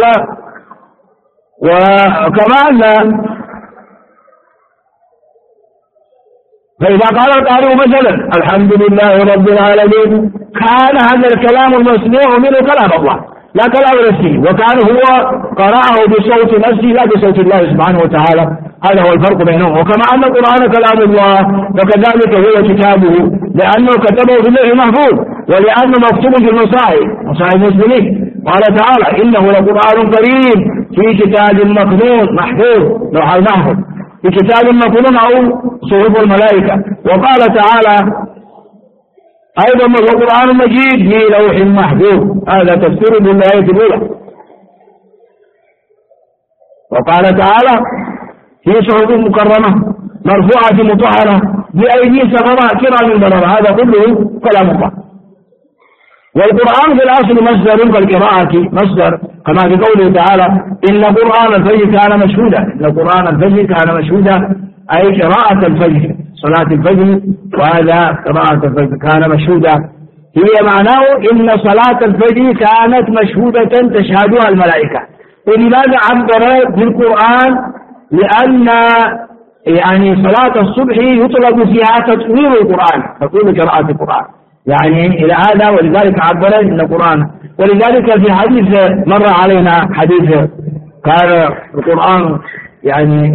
وكما أن فإذا قال القارئ مثلا الحمد لله رب العالمين كان هذا الكلام المسموع منه كلام الله لا كلام نفسه، وكان هو قرأه بصوت نفسه لا بصوت الله سبحانه وتعالى. هذا هو الفرق بينهم. وكما أن القرآن كلام الله فكذلك هو كتابه، لأنه كتبه في اللوح المحفوظ ولأنه مكتوب في المصاحف مصاحف المسلمين، قال تعالى إنه لقرآن كريم في كتاب مكنون محفوظ لوح المحفوظ في كتاب مكنون أو صحف الملائكة. وقال تعالى أيضا وهو قرآن مجيد في لوح محفوظ. هذا تفسير بالآية الأولى. وقال تعالى في صحف مكرمة مرفوعة مطهرة بأيدي سفراء كرام بررة. هذا كله كلام الله. والقرآن في الأصل مصدر كالقراءة مصدر، كما في قوله تعالى إن قرآن الفجر كان مشهودا. إن قرآن الفجر كان مشهودا أي قراءة الفجر صلاة الفجر، وهذا قراءة الفجر كان مشهودا هي معناه إن صلاة الفجر كانت مشهودة تشهدها الملائكة. ولماذا عبر بالقرآن؟ لأن يعني صلاة الصبح يطلب فيها تطوير القرآن، تطوير قراءة القرآن يعني إلى هذا، ولذلك عبر إن القرآن. ولذلك في حديث مر علينا حديث قال القرآن يعني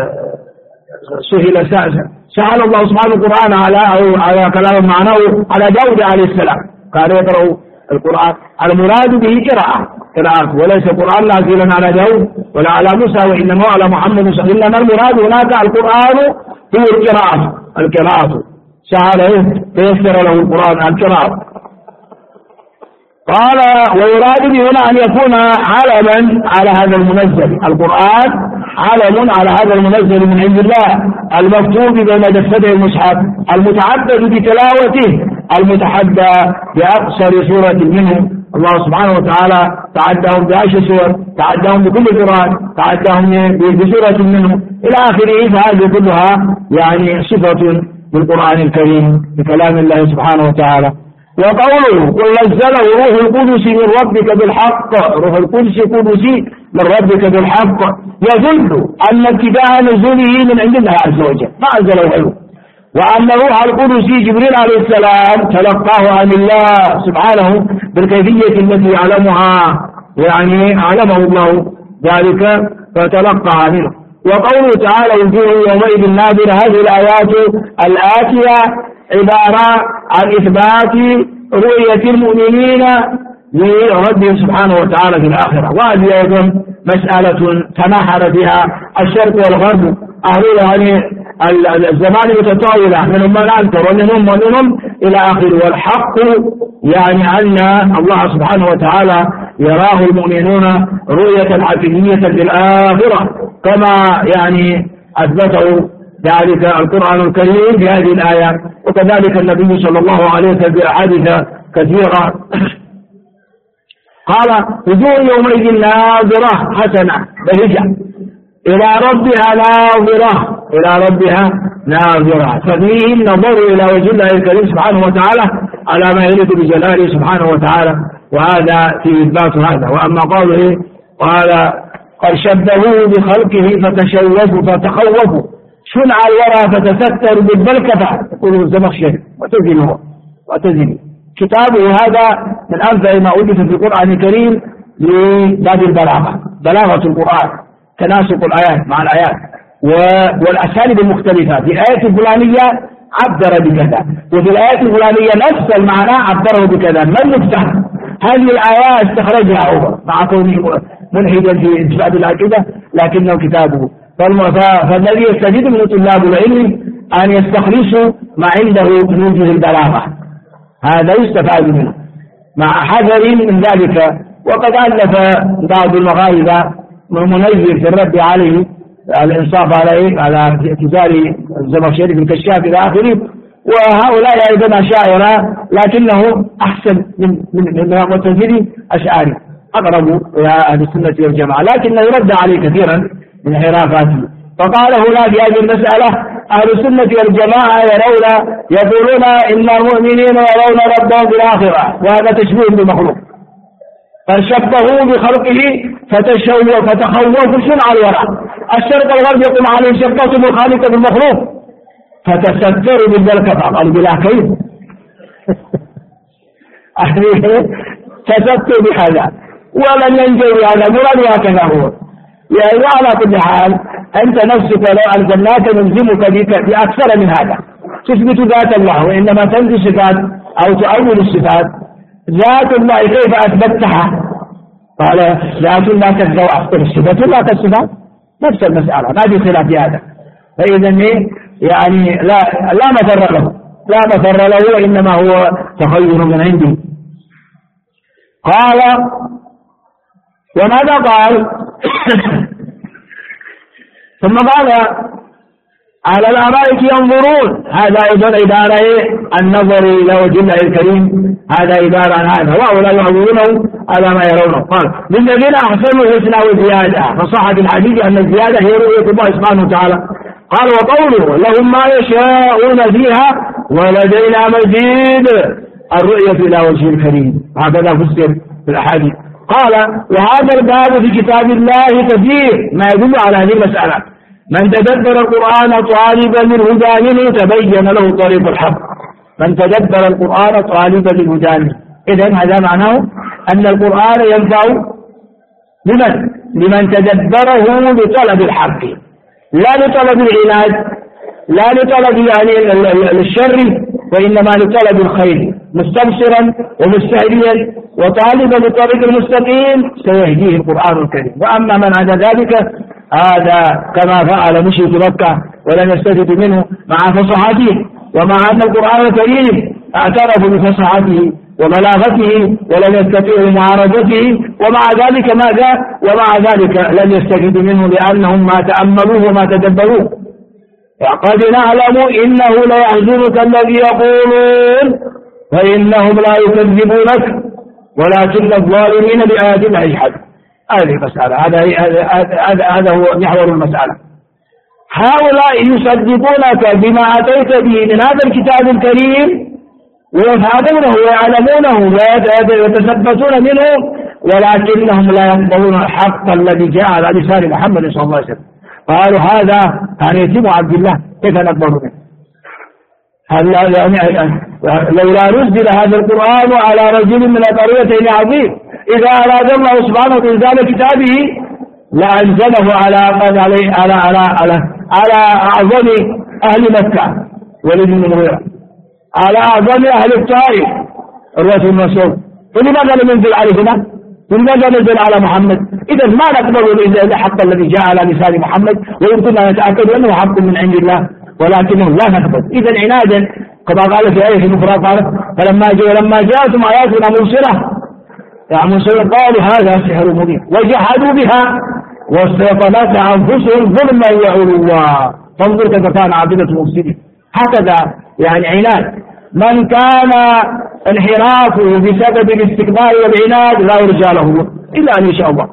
سهل سهل الله سبحانه القرآن على أو على كلام معناه على داود عليه السلام، قال يقرأ القرآن. المراد به قراءة قراءة وليس القرآن نازلا على داود ولا على موسى، وإنما على محمد صلى الله عليه وسلم. إنما المراد هناك القرآن هو القراءة القراءة سهل فيسر له القرآن القراءة. قال ويراد به هنا أن يكون علما على هذا المنزل. القرآن علم على هذا المنزل من عند الله المكتوب بين دفتي المصحف المتعبد بتلاوته المتحدى بأقصر سورة منه. الله سبحانه وتعالى تعداهم بعشر سور، تعداهم بكل قرآن، تعداهم بسورة منه إلى آخره. فهذه كلها يعني صفة بالقرآن الكريم بكلام الله سبحانه وتعالى. وقوله قل نزله روح القدس من ربك بالحق، روح القدس قدسي من ربك بالحق، يدل أن ابتداء نزوله من عند الله عز وجل ما أنزله غيره، وأن روح القدس جبريل عليه السلام تلقاه عن الله سبحانه بالكيفية التي يعلمها يعني علمه الله ذلك فتلقى منه. وقوله تعالى وجوه يومئذ نادرة، هذه الآيات الآتية عبارة عن إثبات رؤية المؤمنين لربهم سبحانه وتعالى في الآخرة. وهذه أيضا مسألة تناحر فيها الشرق والغرب أهل يعني الزمان متطاولة، منهم من أنكر ومنهم ومنهم إلى آخره. والحق يعني أن الله سبحانه وتعالى يراه المؤمنون رؤية حقيقية في الآخرة كما يعني أثبته ذلك القرآن الكريم في هذه الآية، وكذلك النبي صلى الله عليه وسلم في أحاديث كثيرة قال وجوه يومئذ ناظرة حسنة بهجة إلى ربها ناظرة إلى ربها ناظرة. ففيه النظر إلى وجه الله الكريم سبحانه وتعالى على ما يليق بجلاله سبحانه وتعالى، وهذا في إثبات هذا. وأما قوله قال قد شبهوه بخلقه فتشوفوا فتخوفوا شنع الورى فتستر بالبلكفة، يقول الزمخشري وتزنه وتزنه. كتابه هذا من أنفع ما ألف في القرآن الكريم لباب البلاغة، بلاغة القرآن، تناسق الآيات مع الآيات والأساليب المختلفة. في الآية الفلانية عبر بكذا، وفي الآية الفلانية نفس المعنى عبره بكذا. من يفتهم هذه الآيات استخرجها هو مع كونه ملحدا في إثبات العقيدة لكنه كتابه. فالذي يستفيد من طلاب العلم أن يستخلصوا ما عنده من وجه البلاغة، هذا يستفاد منه مع حذر من ذلك. وقد ألف بعض المغاربة منذر في الرد عليه الإنصاف عليه على اعتزال الزمخشري في الكشاف إلى آخره. وهؤلاء أيضا أشاعرة لكنه أحسن من من من المعتزلي أشعري أقرب إلى أهل السنة والجماعة، لكنه يرد عليه كثيرا من انحرافاته. فقال هنا في هذه المسألة أهل السنة والجماعة يرون يقولون إن المؤمنين يرون ربهم في الآخرة، وهذا تشبيه بالمخلوق. فشبهوا بخلقه فتشوفوا فتخوفوا شنع الورى. الشرق والغرب يقوم عليه شبهتم الخالق بالمخلوق فتستروا بالبلكفة. قالوا بلا كيف تستروا بهذا ولن ينجوا بهذا مراد هكذا هو. يعني على كل حال أنت نفسك لو ألزمناك نلزمك بأكثر من هذا. تثبت ذات الله وإنما تنفي صفات أو تؤول الصفات. ذات الله كيف أثبتها قال لكن لا تنسوا أفضل الصفات لا كالصفات، نفس المسألة ما في خلاف في هذا. فإذا يعني لا لا مفر له لا مفر له وإنما هو تخير من عنده. قال وماذا قال؟ ثم قال على الأرائك ينظرون، هذا أيضا عبارة النظر إلى وجه الله الكريم، هذا عبارة عن هذا، وهؤلاء ينظرونه على ما يرونه. قال للذين أحسنوا الحسنى وزيادة، فصح في الحديث أن الزيادة هي رؤية الله سبحانه وتعالى. قال وقوله لهم ما يشاءون فيها ولدينا مزيد، الرؤية إلى وجه الكريم، هكذا فسر في الأحاديث. قال وهذا الباب في كتاب الله كثير ما يدل على هذه المسألة، من تدبر القرآن طالبا للهدى منه تبين له طريق الحق، من تدبر القرآن طالبا للهدى منه. إذن هذا معناه أن القرآن ينفع لمن؟ لمن تدبره لطلب الحق، لا لطلب العناد، لا لطلب يعني الشر، وإنما لطلب الخير، مستبصرا ومستهديا وطالبا للطريق المستقيم سيهديه القرآن الكريم. وأما من عدا ذلك هذا كما فعل مشرك مكة ولم يستفد منه مع فصحته، ومع أن القرآن الكريم اعترفوا بفصحته وبلاغته ولم يستطيعوا معارضته، ومع ذلك ماذا؟ ومع ذلك لم يستفيدوا منه لأنهم ما تأملوه وما تدبروه. وقد نعلم إنه ليحزنك الذي يقولون فإنهم لا يكذبونك ولكن الظالمين بآيات الله يجحدون. هذه المسألة، هذا هذا هو محور المسألة. هؤلاء يصدقونك بما أتيت به من هذا الكتاب الكريم ويفهمونه ويعلمونه ويتثبتون منه، ولكنهم لا يقبلون الحق الذي جاء على لسان محمد صلى الله عليه وسلم. قالوا هذا كان يتيم عبد الله كيف نقبل منه؟ هل يعني لولا نزل هذا القرآن على رجل من القريتين عظيم، إذا أراد الله سبحانه وتعالى كتابه لأنزله على على على على على, على أعظم أهل مكة ولد بن المغيرة، على أعظم أهل الطائف عروة بن مسعود، فلماذا لم ينزل عليهما؟ لماذا نزل على محمد؟ إذا ما نقبل إلا الحق الذي جاء على لسان محمد، وإن كنا نتأكد أنه حق من عند الله ولكنه لا نقبل. إذا عنادا كما قال في آية أخرى قال فلما جاء لما جاءتم آياتنا مبصرة يعني قالوا هذا سحر مبين وجحدوا بها واستيقنتها أنفسهم ظلما وعلوا. فانظر كيف كان عاقبة المفسدين. هكذا يعني عناد، من كان انحرافه بسبب الاستكبار والعناد لا يرجى له إلا أن يشاء الله.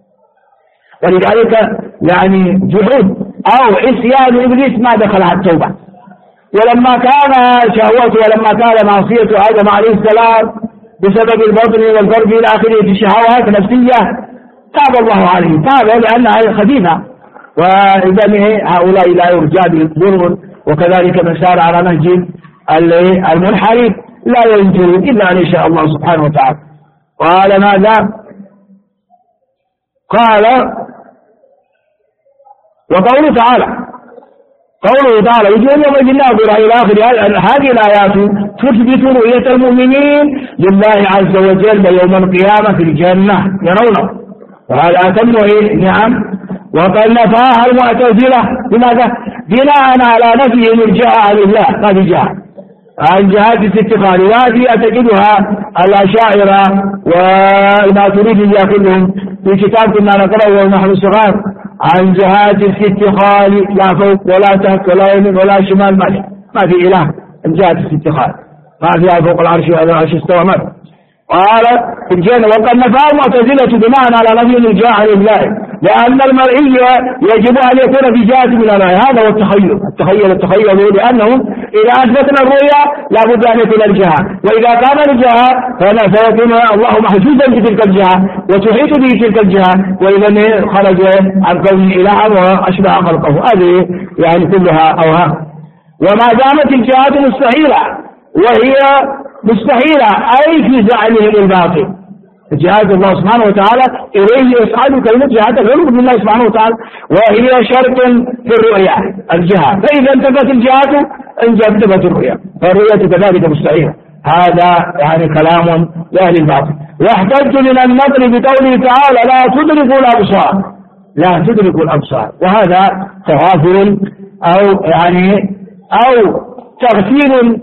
ولذلك يعني جحود أو عصيان إبليس ما دخل على التوبة، ولما كان شهوته ولما كان معصية آدم عليه السلام بسبب البطن والفرج إلى آخره في شهوات نفسية تاب الله عليه، تاب لأنها خفيفة. وإذا هؤلاء لا يرجى بهم، وكذلك من سار على نهج المنحرف لا ينجو إلا أن يشاء الله سبحانه وتعالى. قال ماذا؟ قال وقوله تعالى قوله تعالى وجوه يومئذ ناظرة إلى آخر هذه الآيات تثبت رؤية المؤمنين لله عز وجل يوم القيامة في الجنة يرونه، وهذا أتم نعم. وقد نفاها المعتزلة لماذا؟ بناء على نفيهم الجهة لله، ما في جهة عن جهات الاستقرار، وهذه أتجدها الأشاعرة والماتريدية كلهم في كتاب كنا نقرأه ونحن صغار عن جهات الاستقرار، لا فوق ولا تحت ولا يمين ولا شمال، ما في إله جهات الاستقرار، ما فيها فوق العرش ولا العرش استوى ما قال في الجنة. وقد نفاه المعتزلة بناء على نفي الجهة لله، لأن المرئي يجب أن يكون في جهة من الله. هذا هو التخيل التخيل التخيل لأنه إذا أثبتنا الرؤيا لا بد أن يكون الجهة، وإذا كان الجهة فيكون الله محجوزا بتلك الجهة وتحيط به تلك الجهة، وإذا خرج عن كونه إلها وأشبه خلقه. هذه يعني كلها أوهام. وما دامت الجهات مستحيلة وهي مستحيلة أي في زعمهم الباطل، جهاد الله سبحانه وتعالى إليه يسعد كلمة جهاد العلو بالله سبحانه وتعالى، وهي شرط في الرؤيا الجهاد، فإذا انتفت الجهاد انتفت الرؤيا، فالرؤيا كذلك مستحيلة. هذا يعني كلام لأهل الباطل. واحتج من النظر بقوله تعالى لا تدرك الأبصار، لا تدرك الأبصار، وهذا تغافل أو يعني أو تغفيل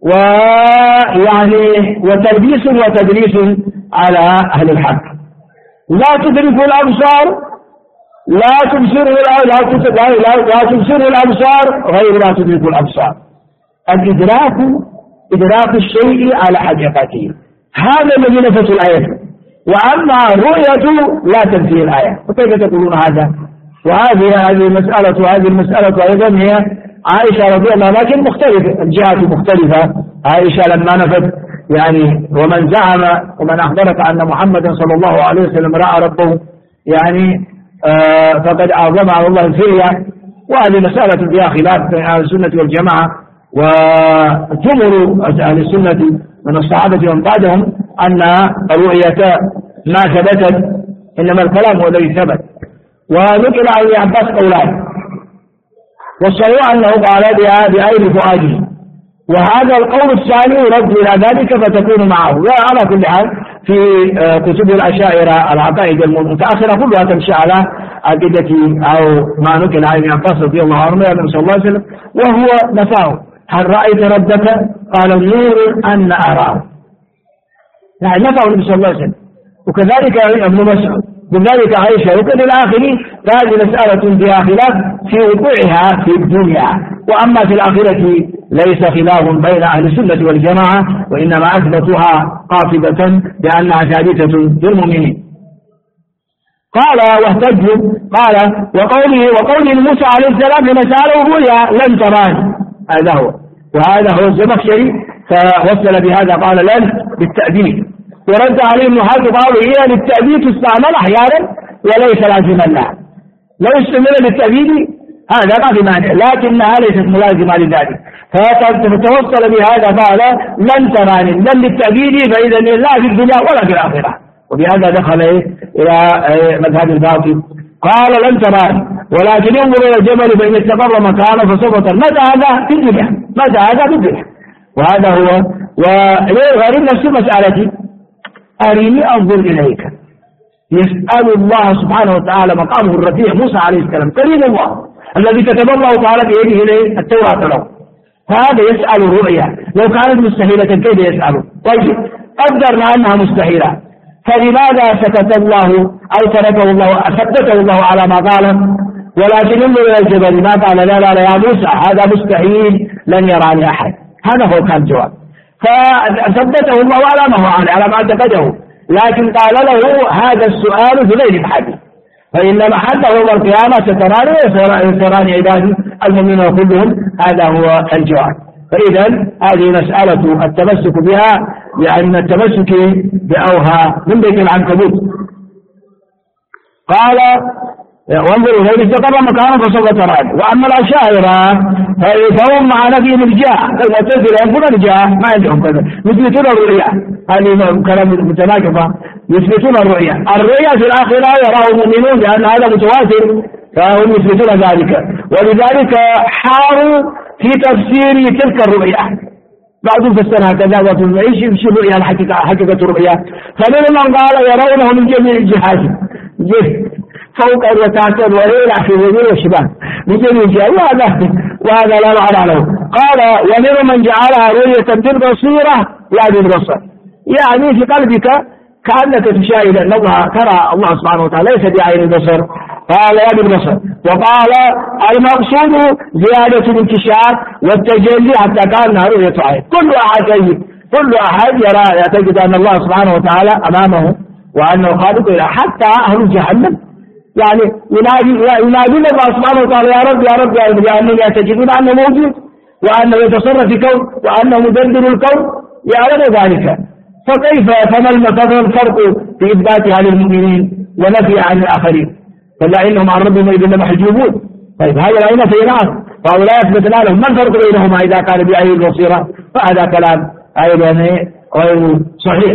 ويعني وتلبيس وتدليس على أهل الحق. لا تدرك الأبصار، لا تبصر لا لا تبصر الأبصار غير لا تدرك الأبصار. الإدراك إدراك الشيء على حقيقته، هذا الذي نفس الآية. وأما الرؤية لا تنفي الآية، وكيف تقولون هذا؟ وهذه هذه المسألة وهذه المسألة أيضا هي عائشة رضي الله عنها، لكن مختلفة، الجهات مختلفة. عائشة لما نفت يعني ومن زعم ومن أخبرك أن محمدا صلى الله عليه وسلم رأى ربه يعني آه فقد أعظم على الله الفرية. وهذه مسألة فيها خلاف بين أهل السنة والجماعة، وجمهور أهل السنة من الصحابة ومن بعدهم أن الرؤية ما ثبتت، إنما الكلام هو الذي ثبت. ونقل عن ابن عباس قولان، والصحيح أنه قال بأيد فؤاده، وهذا القول الثاني يرد إلى ذلك فتكون معه. وعلى كل حال في كتب الأشاعرة العقائد المتأخرة كلها تمشي على عقيدة أو ما نقل عن ابن عباس رضي الله عنه صلى الله عليه وسلم، وهو نفاه. هل رأيت ربك؟ قال نور أن أراه، يعني نفاه النبي صلى الله عليه وسلم. وكذلك ابن مسعود، وكذلك عائشة، وكذلك الآخرين. فهذه مسألة فيها خلاف في وقوعها في الدنيا، وأما في الآخرة ليس خلاف بين أهل السنة والجماعة، وإنما أثبتها قاطبة بأنها ثابتة للمؤمنين. قال واحتجوا، قال وقوله وقوله لموسى عليه السلام لما سأله الرؤيا لن تراني، هذا هو. وهذا هو الزمخشري فوصل بهذا قال لن بالتأديب، ورد عليه ابن حزم قالوا هي للتأديب تستعمل أحيانا وليس لازما لها. لو استعمل للتأديب هذا ما في مانع، لكنها ليست ملازمة لذلك. فتوصل بهذا قال لن تراني، لن للتأديب، فإذا لا في الدنيا ولا في الآخرة. وبهذا دخل إلى مذهب الباطل. قال لن تراني ولكن انظر إلى الجبل فإن استقر مكانه فسوف ترى. متى هذا؟ في الدنيا. متى هذا؟ في الدنيا. وهذا هو. وغير نفس المسألة أريني أنظر إليك، يسأل الله سبحانه وتعالى مقامه الرفيع موسى عليه السلام كريم الله الذي كتب الله تعالى بيده إليه التوراة له، فهذا يسأل الرؤيا. لو كانت مستحيلة كيف يسأله؟ طيب قدرنا أنها مستحيلة، فلماذا سكت الله أو تركه الله ثبته الله على ما قال؟ ولكن انظر إلى الجبل ما قال لا لا لا يا موسى هذا مستحيل لن يراني أحد. هذا هو كان الجواب، فثبته الله على ما هو على ما اعتقده، لكن قال له هذا السؤال في غير محله، فإن محله يوم القيامة ستراني وستراني عبادي المؤمنين كلهم. هذا هو الجواب. فإذا هذه مسألة التمسك بها، لأن التمسك بأوها من بيت العنكبوت. قال وانظروا فإن استقر مكانه فسوف تراني. وأما الأشاعرة فهم مع نفي الإرجاء، المعتزلة ينفون الإرجاء ما عندهم كذا، يثبتون الرؤيا. هذه كلام متناقضة، يثبتون الرؤيا. الرؤيا في الآخرة يراه المؤمنون لأن هذا متواتر، فهم يثبتون ذلك. ولذلك حاروا في تفسير تلك الرؤيا، بعضهم فسرها كذا وفي يمشي الرؤيا الحقيقة حقيقة الرؤيا. فمنهم من قال يرونه من جميع الجهات، فوق وتحت وإلى في اليمين والشمال من جميع الجهات، وهذا وهذا لا معنى له. قال ومنهم من جعلها رؤية بالبصيرة لا بالبصر، يعني في قلبك كأنك تشاهد النظر ترى الله سبحانه وتعالى ليس بعين البصر، قال لا بالبصر. وقال المقصود زيادة الانكشاف والتجلي حتى كأنها رؤية عين. كل أحد كل أحد يرى يعتقد أن الله سبحانه وتعالى أمامه وأنه خالق، حتى أهل جهنم يعني ينادون الله سبحانه وتعالى يا رب يا رب يا رب، لأنهم يعتقدون أنه موجود وأنه يتصرف في الكون وأنه مدبر الكون، يعلم ذلك. فكيف فما الفرق في إثباتها للمؤمنين ونفي عن الآخرين؟ فلا إنهم عن ربهم إذن محجوبون. طيب هذا العين في نار، فهؤلاء يثبتنا لهم. ما الفرق بينهما إذا كان بعين البصيرة؟ فهذا كلام أيضا غير صحيح.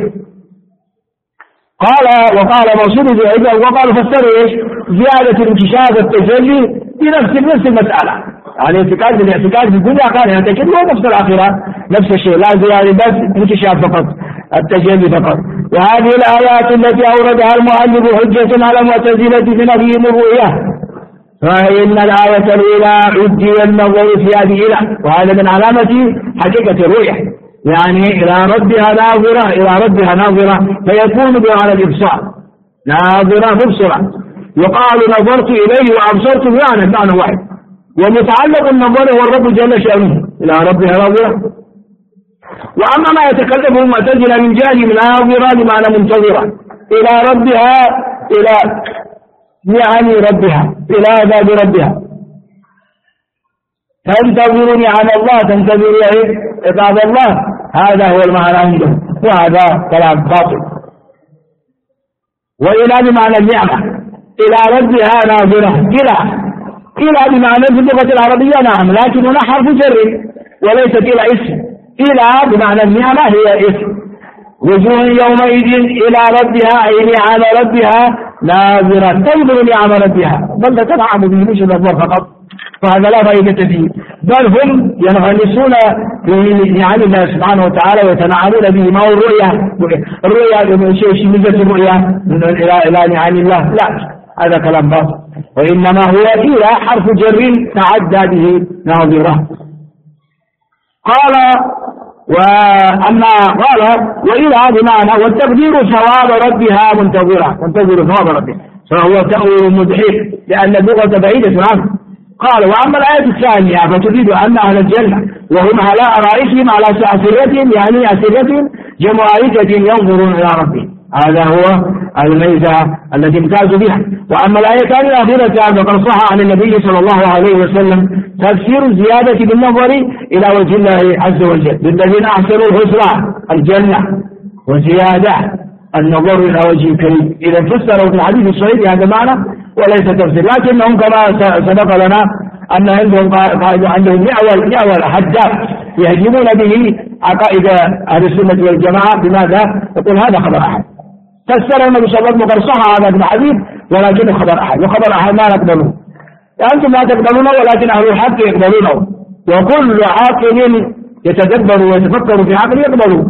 قال وقال موصول في عباد وقال فسروا ايش؟ زيادة الانكشاف التجلي في نفس نفس المسألة. يعني الاعتقاد الاعتقاد في الدنيا كان يعتقد هو نفس الآخرة، نفس الشيء، لا زيادة بس انكشاف فقط، التجلي فقط. وهذه الآيات التي أوردها المؤلف حجة على المعتزلة في نفيهم الرؤية، فإن الآية الأولى عدي النظر في هذه إله، وهذا من علامة حقيقة الرؤية، يعني إلى ربها ناظرة، إلى ربها ناظرة، فيكون بمعنى الإبصار، ناظرة مبصرة. يقال نظرت إليه وأبصرت بمعنى معنى واحد، ومتعلق النظر هو الرب جل شأنه، إلى ربها ناظرة. وأما ما يتكلم المعتزلة من جانب ناظرة بمعنى منتظرة إلى ربها، إلى يعني ربها، إلى باب ربها، تنتظر نعم الله، تنتظر عباد الله، هذا هو المعنى عندهم، وهذا كلام باطل. وإلى بمعنى النعمة، إلى ربها ناظرة، إلى إلى بمعنى في اللغة العربية نعم، لكن هنا حرف جر وليست إلى اسم. إلى بمعنى النعمة هي اسم. وجوه يومئذ إلى ربها أي نعم ربها ناظرة، تنظر نعم ربها، بل تنعم به مش النظر فقط، فهذا لا فائدة فيه، بل هم ينغمسون في نعم الله سبحانه وتعالى ويتنعمون به. ما هو الرؤيا؟ الرؤيا شيء ميزة الرؤيا إلى إلى نعم الله، لا، هذا كلام باطل. وإنما هو إلى حرف جر تعدى به ناظرة. قال وأما قال وإلى بمعنى والتقدير ثواب ربها منتظرة، منتظر ثواب ربها، فهو تأويل مضحك لأن اللغة بعيدة عنه. قال وأما الآية الثانية فتفيد أن أهل الجنة وهم على أرائكهم على أسرتهم، يعني أسرتهم جمع أريكة ينظرون إلى ربهم، هذا هو الميزة التي امتازوا بها. وأما الآية الأخيرة فقد صح عن النبي صلى الله عليه وسلم تفسير الزيادة بالنظر إلى وجه الله عز وجل للذين أحسنوا الحسنى الجنة، وزيادة النظر إلى وجه الكريم. إذا فسروا في الحديث الصحيح هذا معنى وليس تفسير، لكنهم كما سبق لنا أن عندهم قائد عندهم معول معول حداد يهجمون به عقائد أهل السنة والجماعة. بماذا؟ يقول هذا خبر أحد، فسر النبي صلى الله عليه وسلم صح هذا الحديث ولكنه خبر أحد، وخبر أحد ما نقبله، أنتم لا تقبلونه ولكن أهل الحق يقبلونه، وكل عاقل يتدبر ويتفكر في عقل يقبله.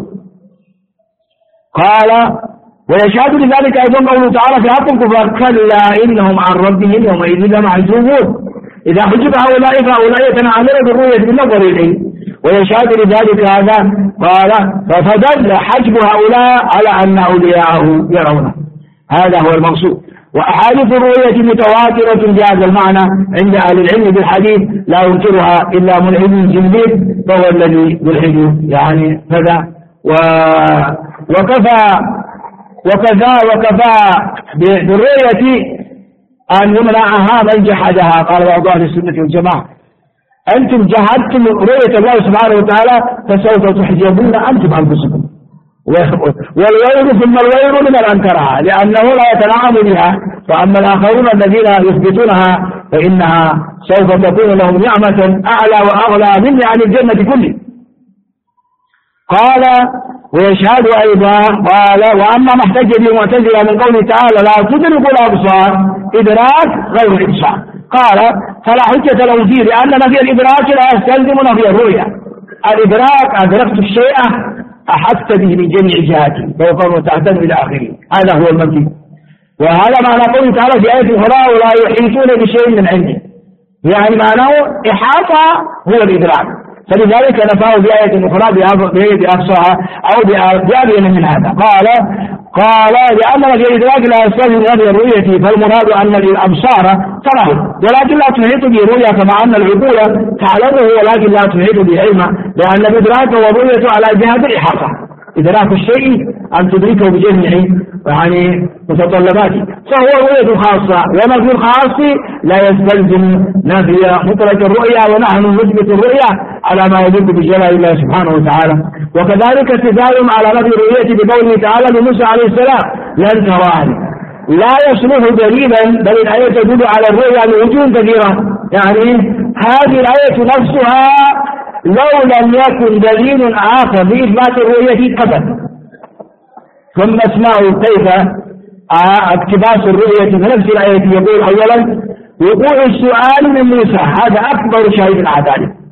قال ويشهد لذلك أيضا قوله تعالى في حق الكفار كلا إنهم عن ربهم يومئذ لمحجوبون، إذا حجب هؤلاء فهؤلاء يتنعمون بالرؤية بالنظر إليه. ويشهد لذلك هذا قال فدل حجب هؤلاء على أن أولياءه يرونه، هذا هو المقصود. وأحاديث الرؤية متواترة بهذا المعنى عند أهل العلم بالحديث لا ينكرها إلا ملحد جلبيب، فهو الذي يلحد يعني كذا. و... وكفى وكفى وكفى بالرؤية أن يمنعها من جحدها. قال بعض أهل السنة والجماعة أنتم جحدتم رؤية الله سبحانه وتعالى فسوف تحجبون أنتم أنفسكم، والويل ثم الويل لمن أنكرها لأنه لا يتنعم بها، فأما الآخرون الذين يثبتونها فإنها سوف تكون لهم نعمة أعلى وأغلى من يعني الجنة كله. قال ويشهد أيضا قال وأما ما احتج به المعتزلة من قوله تعالى لا تدرك الأبصار إدراك غير الإبصار، قال فلا حجة له فيه لأن نفي الإدراك لا يستلزم نفي الرؤية. الإدراك أدركت الشيء أحدت به من جميع جهاته فوقا وتحتا إلى آخره، هذا هو المنفي. وهذا معنى قوله تعالى في آية أخرى ولا يحيطون بشيء من عنده، يعني معناه إحاطة هو الإدراك، فلذلك نفاه بآية أخرى بأقصاها أو بأبين من هذا. قال قال لأن في الإدراك لا يستلزم هذه الرؤية، فالمراد أن الأبصار تراه ولكن لا تحيط به رؤية، كما أن العقول تعلمه ولكن لا تحيط به علما، لأن الإدراك والرؤية على جهة الإحاطة، إدراك الشيء أن تدركه بجميع يعني متطلباته، فهو رؤية خاصة، وما في الخاص لا يستلزم نفي مطلق الرؤية، ونحن نثبت الرؤية على ما يدل بجلال الله سبحانه وتعالى. وكذلك استدلالهم على نفي الرؤية بقوله تعالى لموسى عليه السلام لن تراني لا يصلح دليلا، بل الآية تدل على الرؤية لوجوه كثيرة، يعني هذه الآية نفسها لو لم يكن دليل آخر لإثبات الرؤية قبل. ثم اسمعوا كيف اقتباس الرؤية في نفس الآية. يقول أولا وقوع السؤال من موسى، هذا أكبر شاهد على ذلك،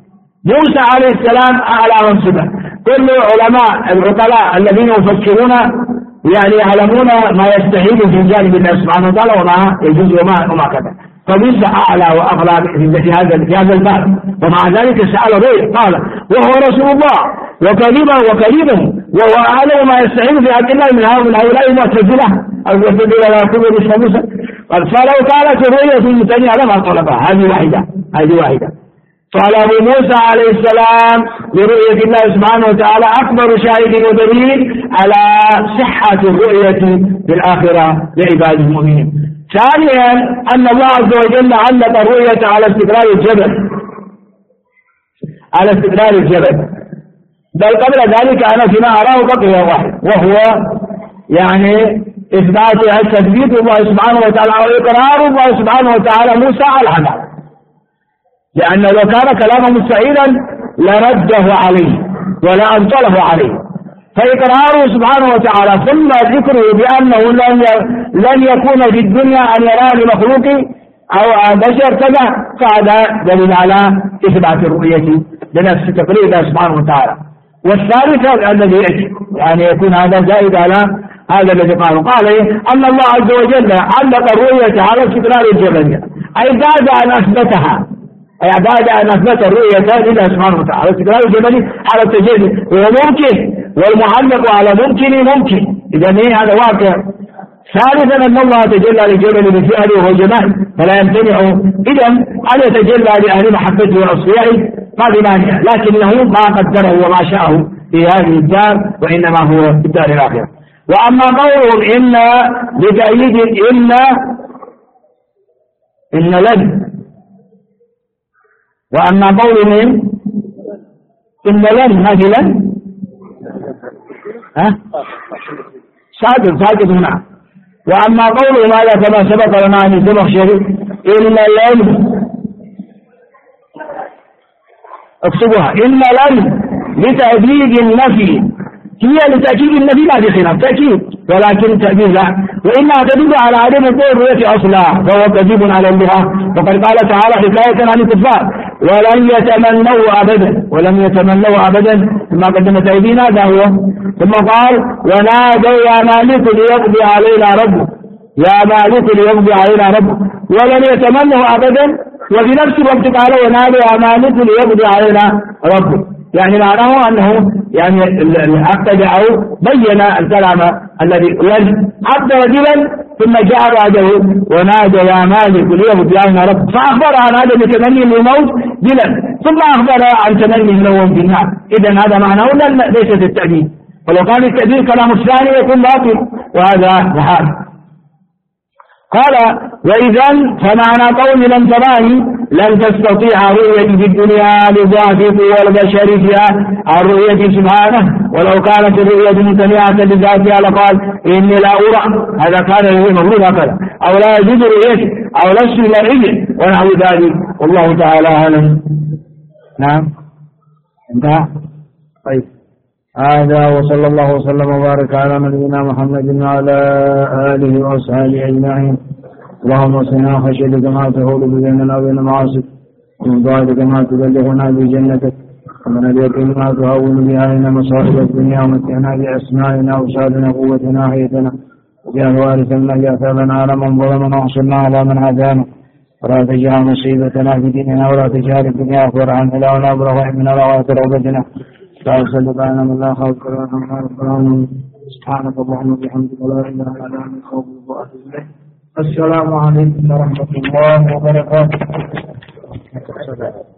موسى عليه السلام أعلى منصبا. كل علماء العقلاء الذين يفكرون يعني يعلمون ما يستحيل في جانب الله سبحانه وتعالى وما يجوز وما وما كذا. فموسى أعلى وأغلى في هذا في هذا الباب، ومع ذلك سأل غيره قال وهو رسول الله وكلمه وكليمه وهو أعلم ما يستحيل في حق الله من من هؤلاء المعتزلة المعتزلة لا يقول مثل موسى. قال فلو كانت الرؤية المتنية لما طلبها. هذه واحدة هذه واحدة. طلب موسى عليه السلام لرؤية الله سبحانه وتعالى أكبر شاهد ودليل على صحة الرؤية في الآخرة لعباد المؤمنين. ثانيا أن الله عز وجل علق الرؤية على استقرار الجبل على استقرار الجبل بل قبل ذلك أنا فيما أراه بقي واحد، وهو يعني إثبات التثبيت الله سبحانه وتعالى وإقرار الله سبحانه وتعالى موسى على العذاب، لأن لو كان كلامه مستحيلا لرده عليه ولا أبطله عليه. فإقراره سبحانه وتعالى ثم ذكره بأنه لن لن يكون في الدنيا أن يرى لمخلوق أو بشر كذا، فهذا دليل على إثبات الرؤية بنفس تقرير الله سبحانه وتعالى. والثالث الذي يأتي يعني يكون هذا زائد على هذا الذي قاله قال أن الله عز وجل علق الرؤية على استقرار الجبل، أي بعد أن أثبتها، أي بعد أن أثبت الرؤية لله سبحانه وتعالى استقرار الجبل على التجلي وهو ممكن، والمعلق على ممكن ممكن، إذا إيه هذا واقع. ثالثا أن الله تجلى للجبل بفعله وهو جمال فلا يمتنع إذا أن يتجلى لأهل محبته وأصفيائه ما بمانع، لكنه ما قدره وما شاءه في هذه الدار وإنما هو في الدار الآخرة. وأما قولهم إن لتأييد إن إن لن، وأما قولهم إن لن ما في لن ها صادق صادق هنا. وأما قولهم هذا كما سبق لنا عن الزمخشري إن لن اكتبوها إن لن لتأكيد النفي، هي لتأكيد النفي ما في خلاف تأكيد، ولكن تأكيد لا، وإنها تدل على عدم الرؤية أصلا فهو كذب على اللغة. وقد قال تعالى حكاية عن الكفار ولن يتمنوا أبدا ولم يتمنوا أبدا ثم قدمت أيدينا هذا هو. ثم قال ونادوا يا مالك ليقضي علينا ربك يا مالك ليقضي علينا ربك ولن يتمنوا أبدا، وفي نفس الوقت قال ونادوا يا مالك ليقضي علينا ربك، يعني معناه أنه يعني عقد أو بين الكلام الذي لن عبد رجلا ثم جاء بعده ونادى يا مالك ليقضي علينا ربك، فأخبر عن هذا بتمني الموت بلا، ثم أخبر عن تمني النوم بالنار. إذا هذا معناه ليست التأديب، ولو كان التأديب كلام الثاني يكون باطل، وهذا محال. قال وإذا فمعنى قول لن تراني لن تستطيع رؤيتي في الدنيا لضعف قوى البشر فيها عن رؤيتي سبحانه، ولو كانت الرؤية متنيعة بذاتها لقال إني لا أرى، هذا كان المفروض هكذا، أو لا يجوز رؤيتي أو لست مرئي ونحو ذلك، والله تعالى أعلم. نعم انتهى. طيب هذا وصلى الله وسلم وبارك على نبينا محمد وعلى آله وأصحابه أجمعين. اللهم اصلنا خشيتك ما تهول بيننا وبين معاصيك، ومن طاعتك ما تبلغنا بجنتك، ومن اليقين ما تهون به علينا مصائب الدنيا، ومتعنا بأسمائنا وأبصارنا قوتنا حياتنا واجعل وارث منا أثابنا على من ظلمنا وانصرنا على من عادانا، ولا تجعل مصيبتنا في ديننا ولا تجعل الدنيا أكبر عنا ولا أبلغ علمنا ولا آخر عقبتنا لا يصل بيننا من لا خوف ولا. سبحانك اللهم وبحمدك لا اله الا انت استغفرك واتوب اليك. السلام عليكم ورحمه الله وبركاته.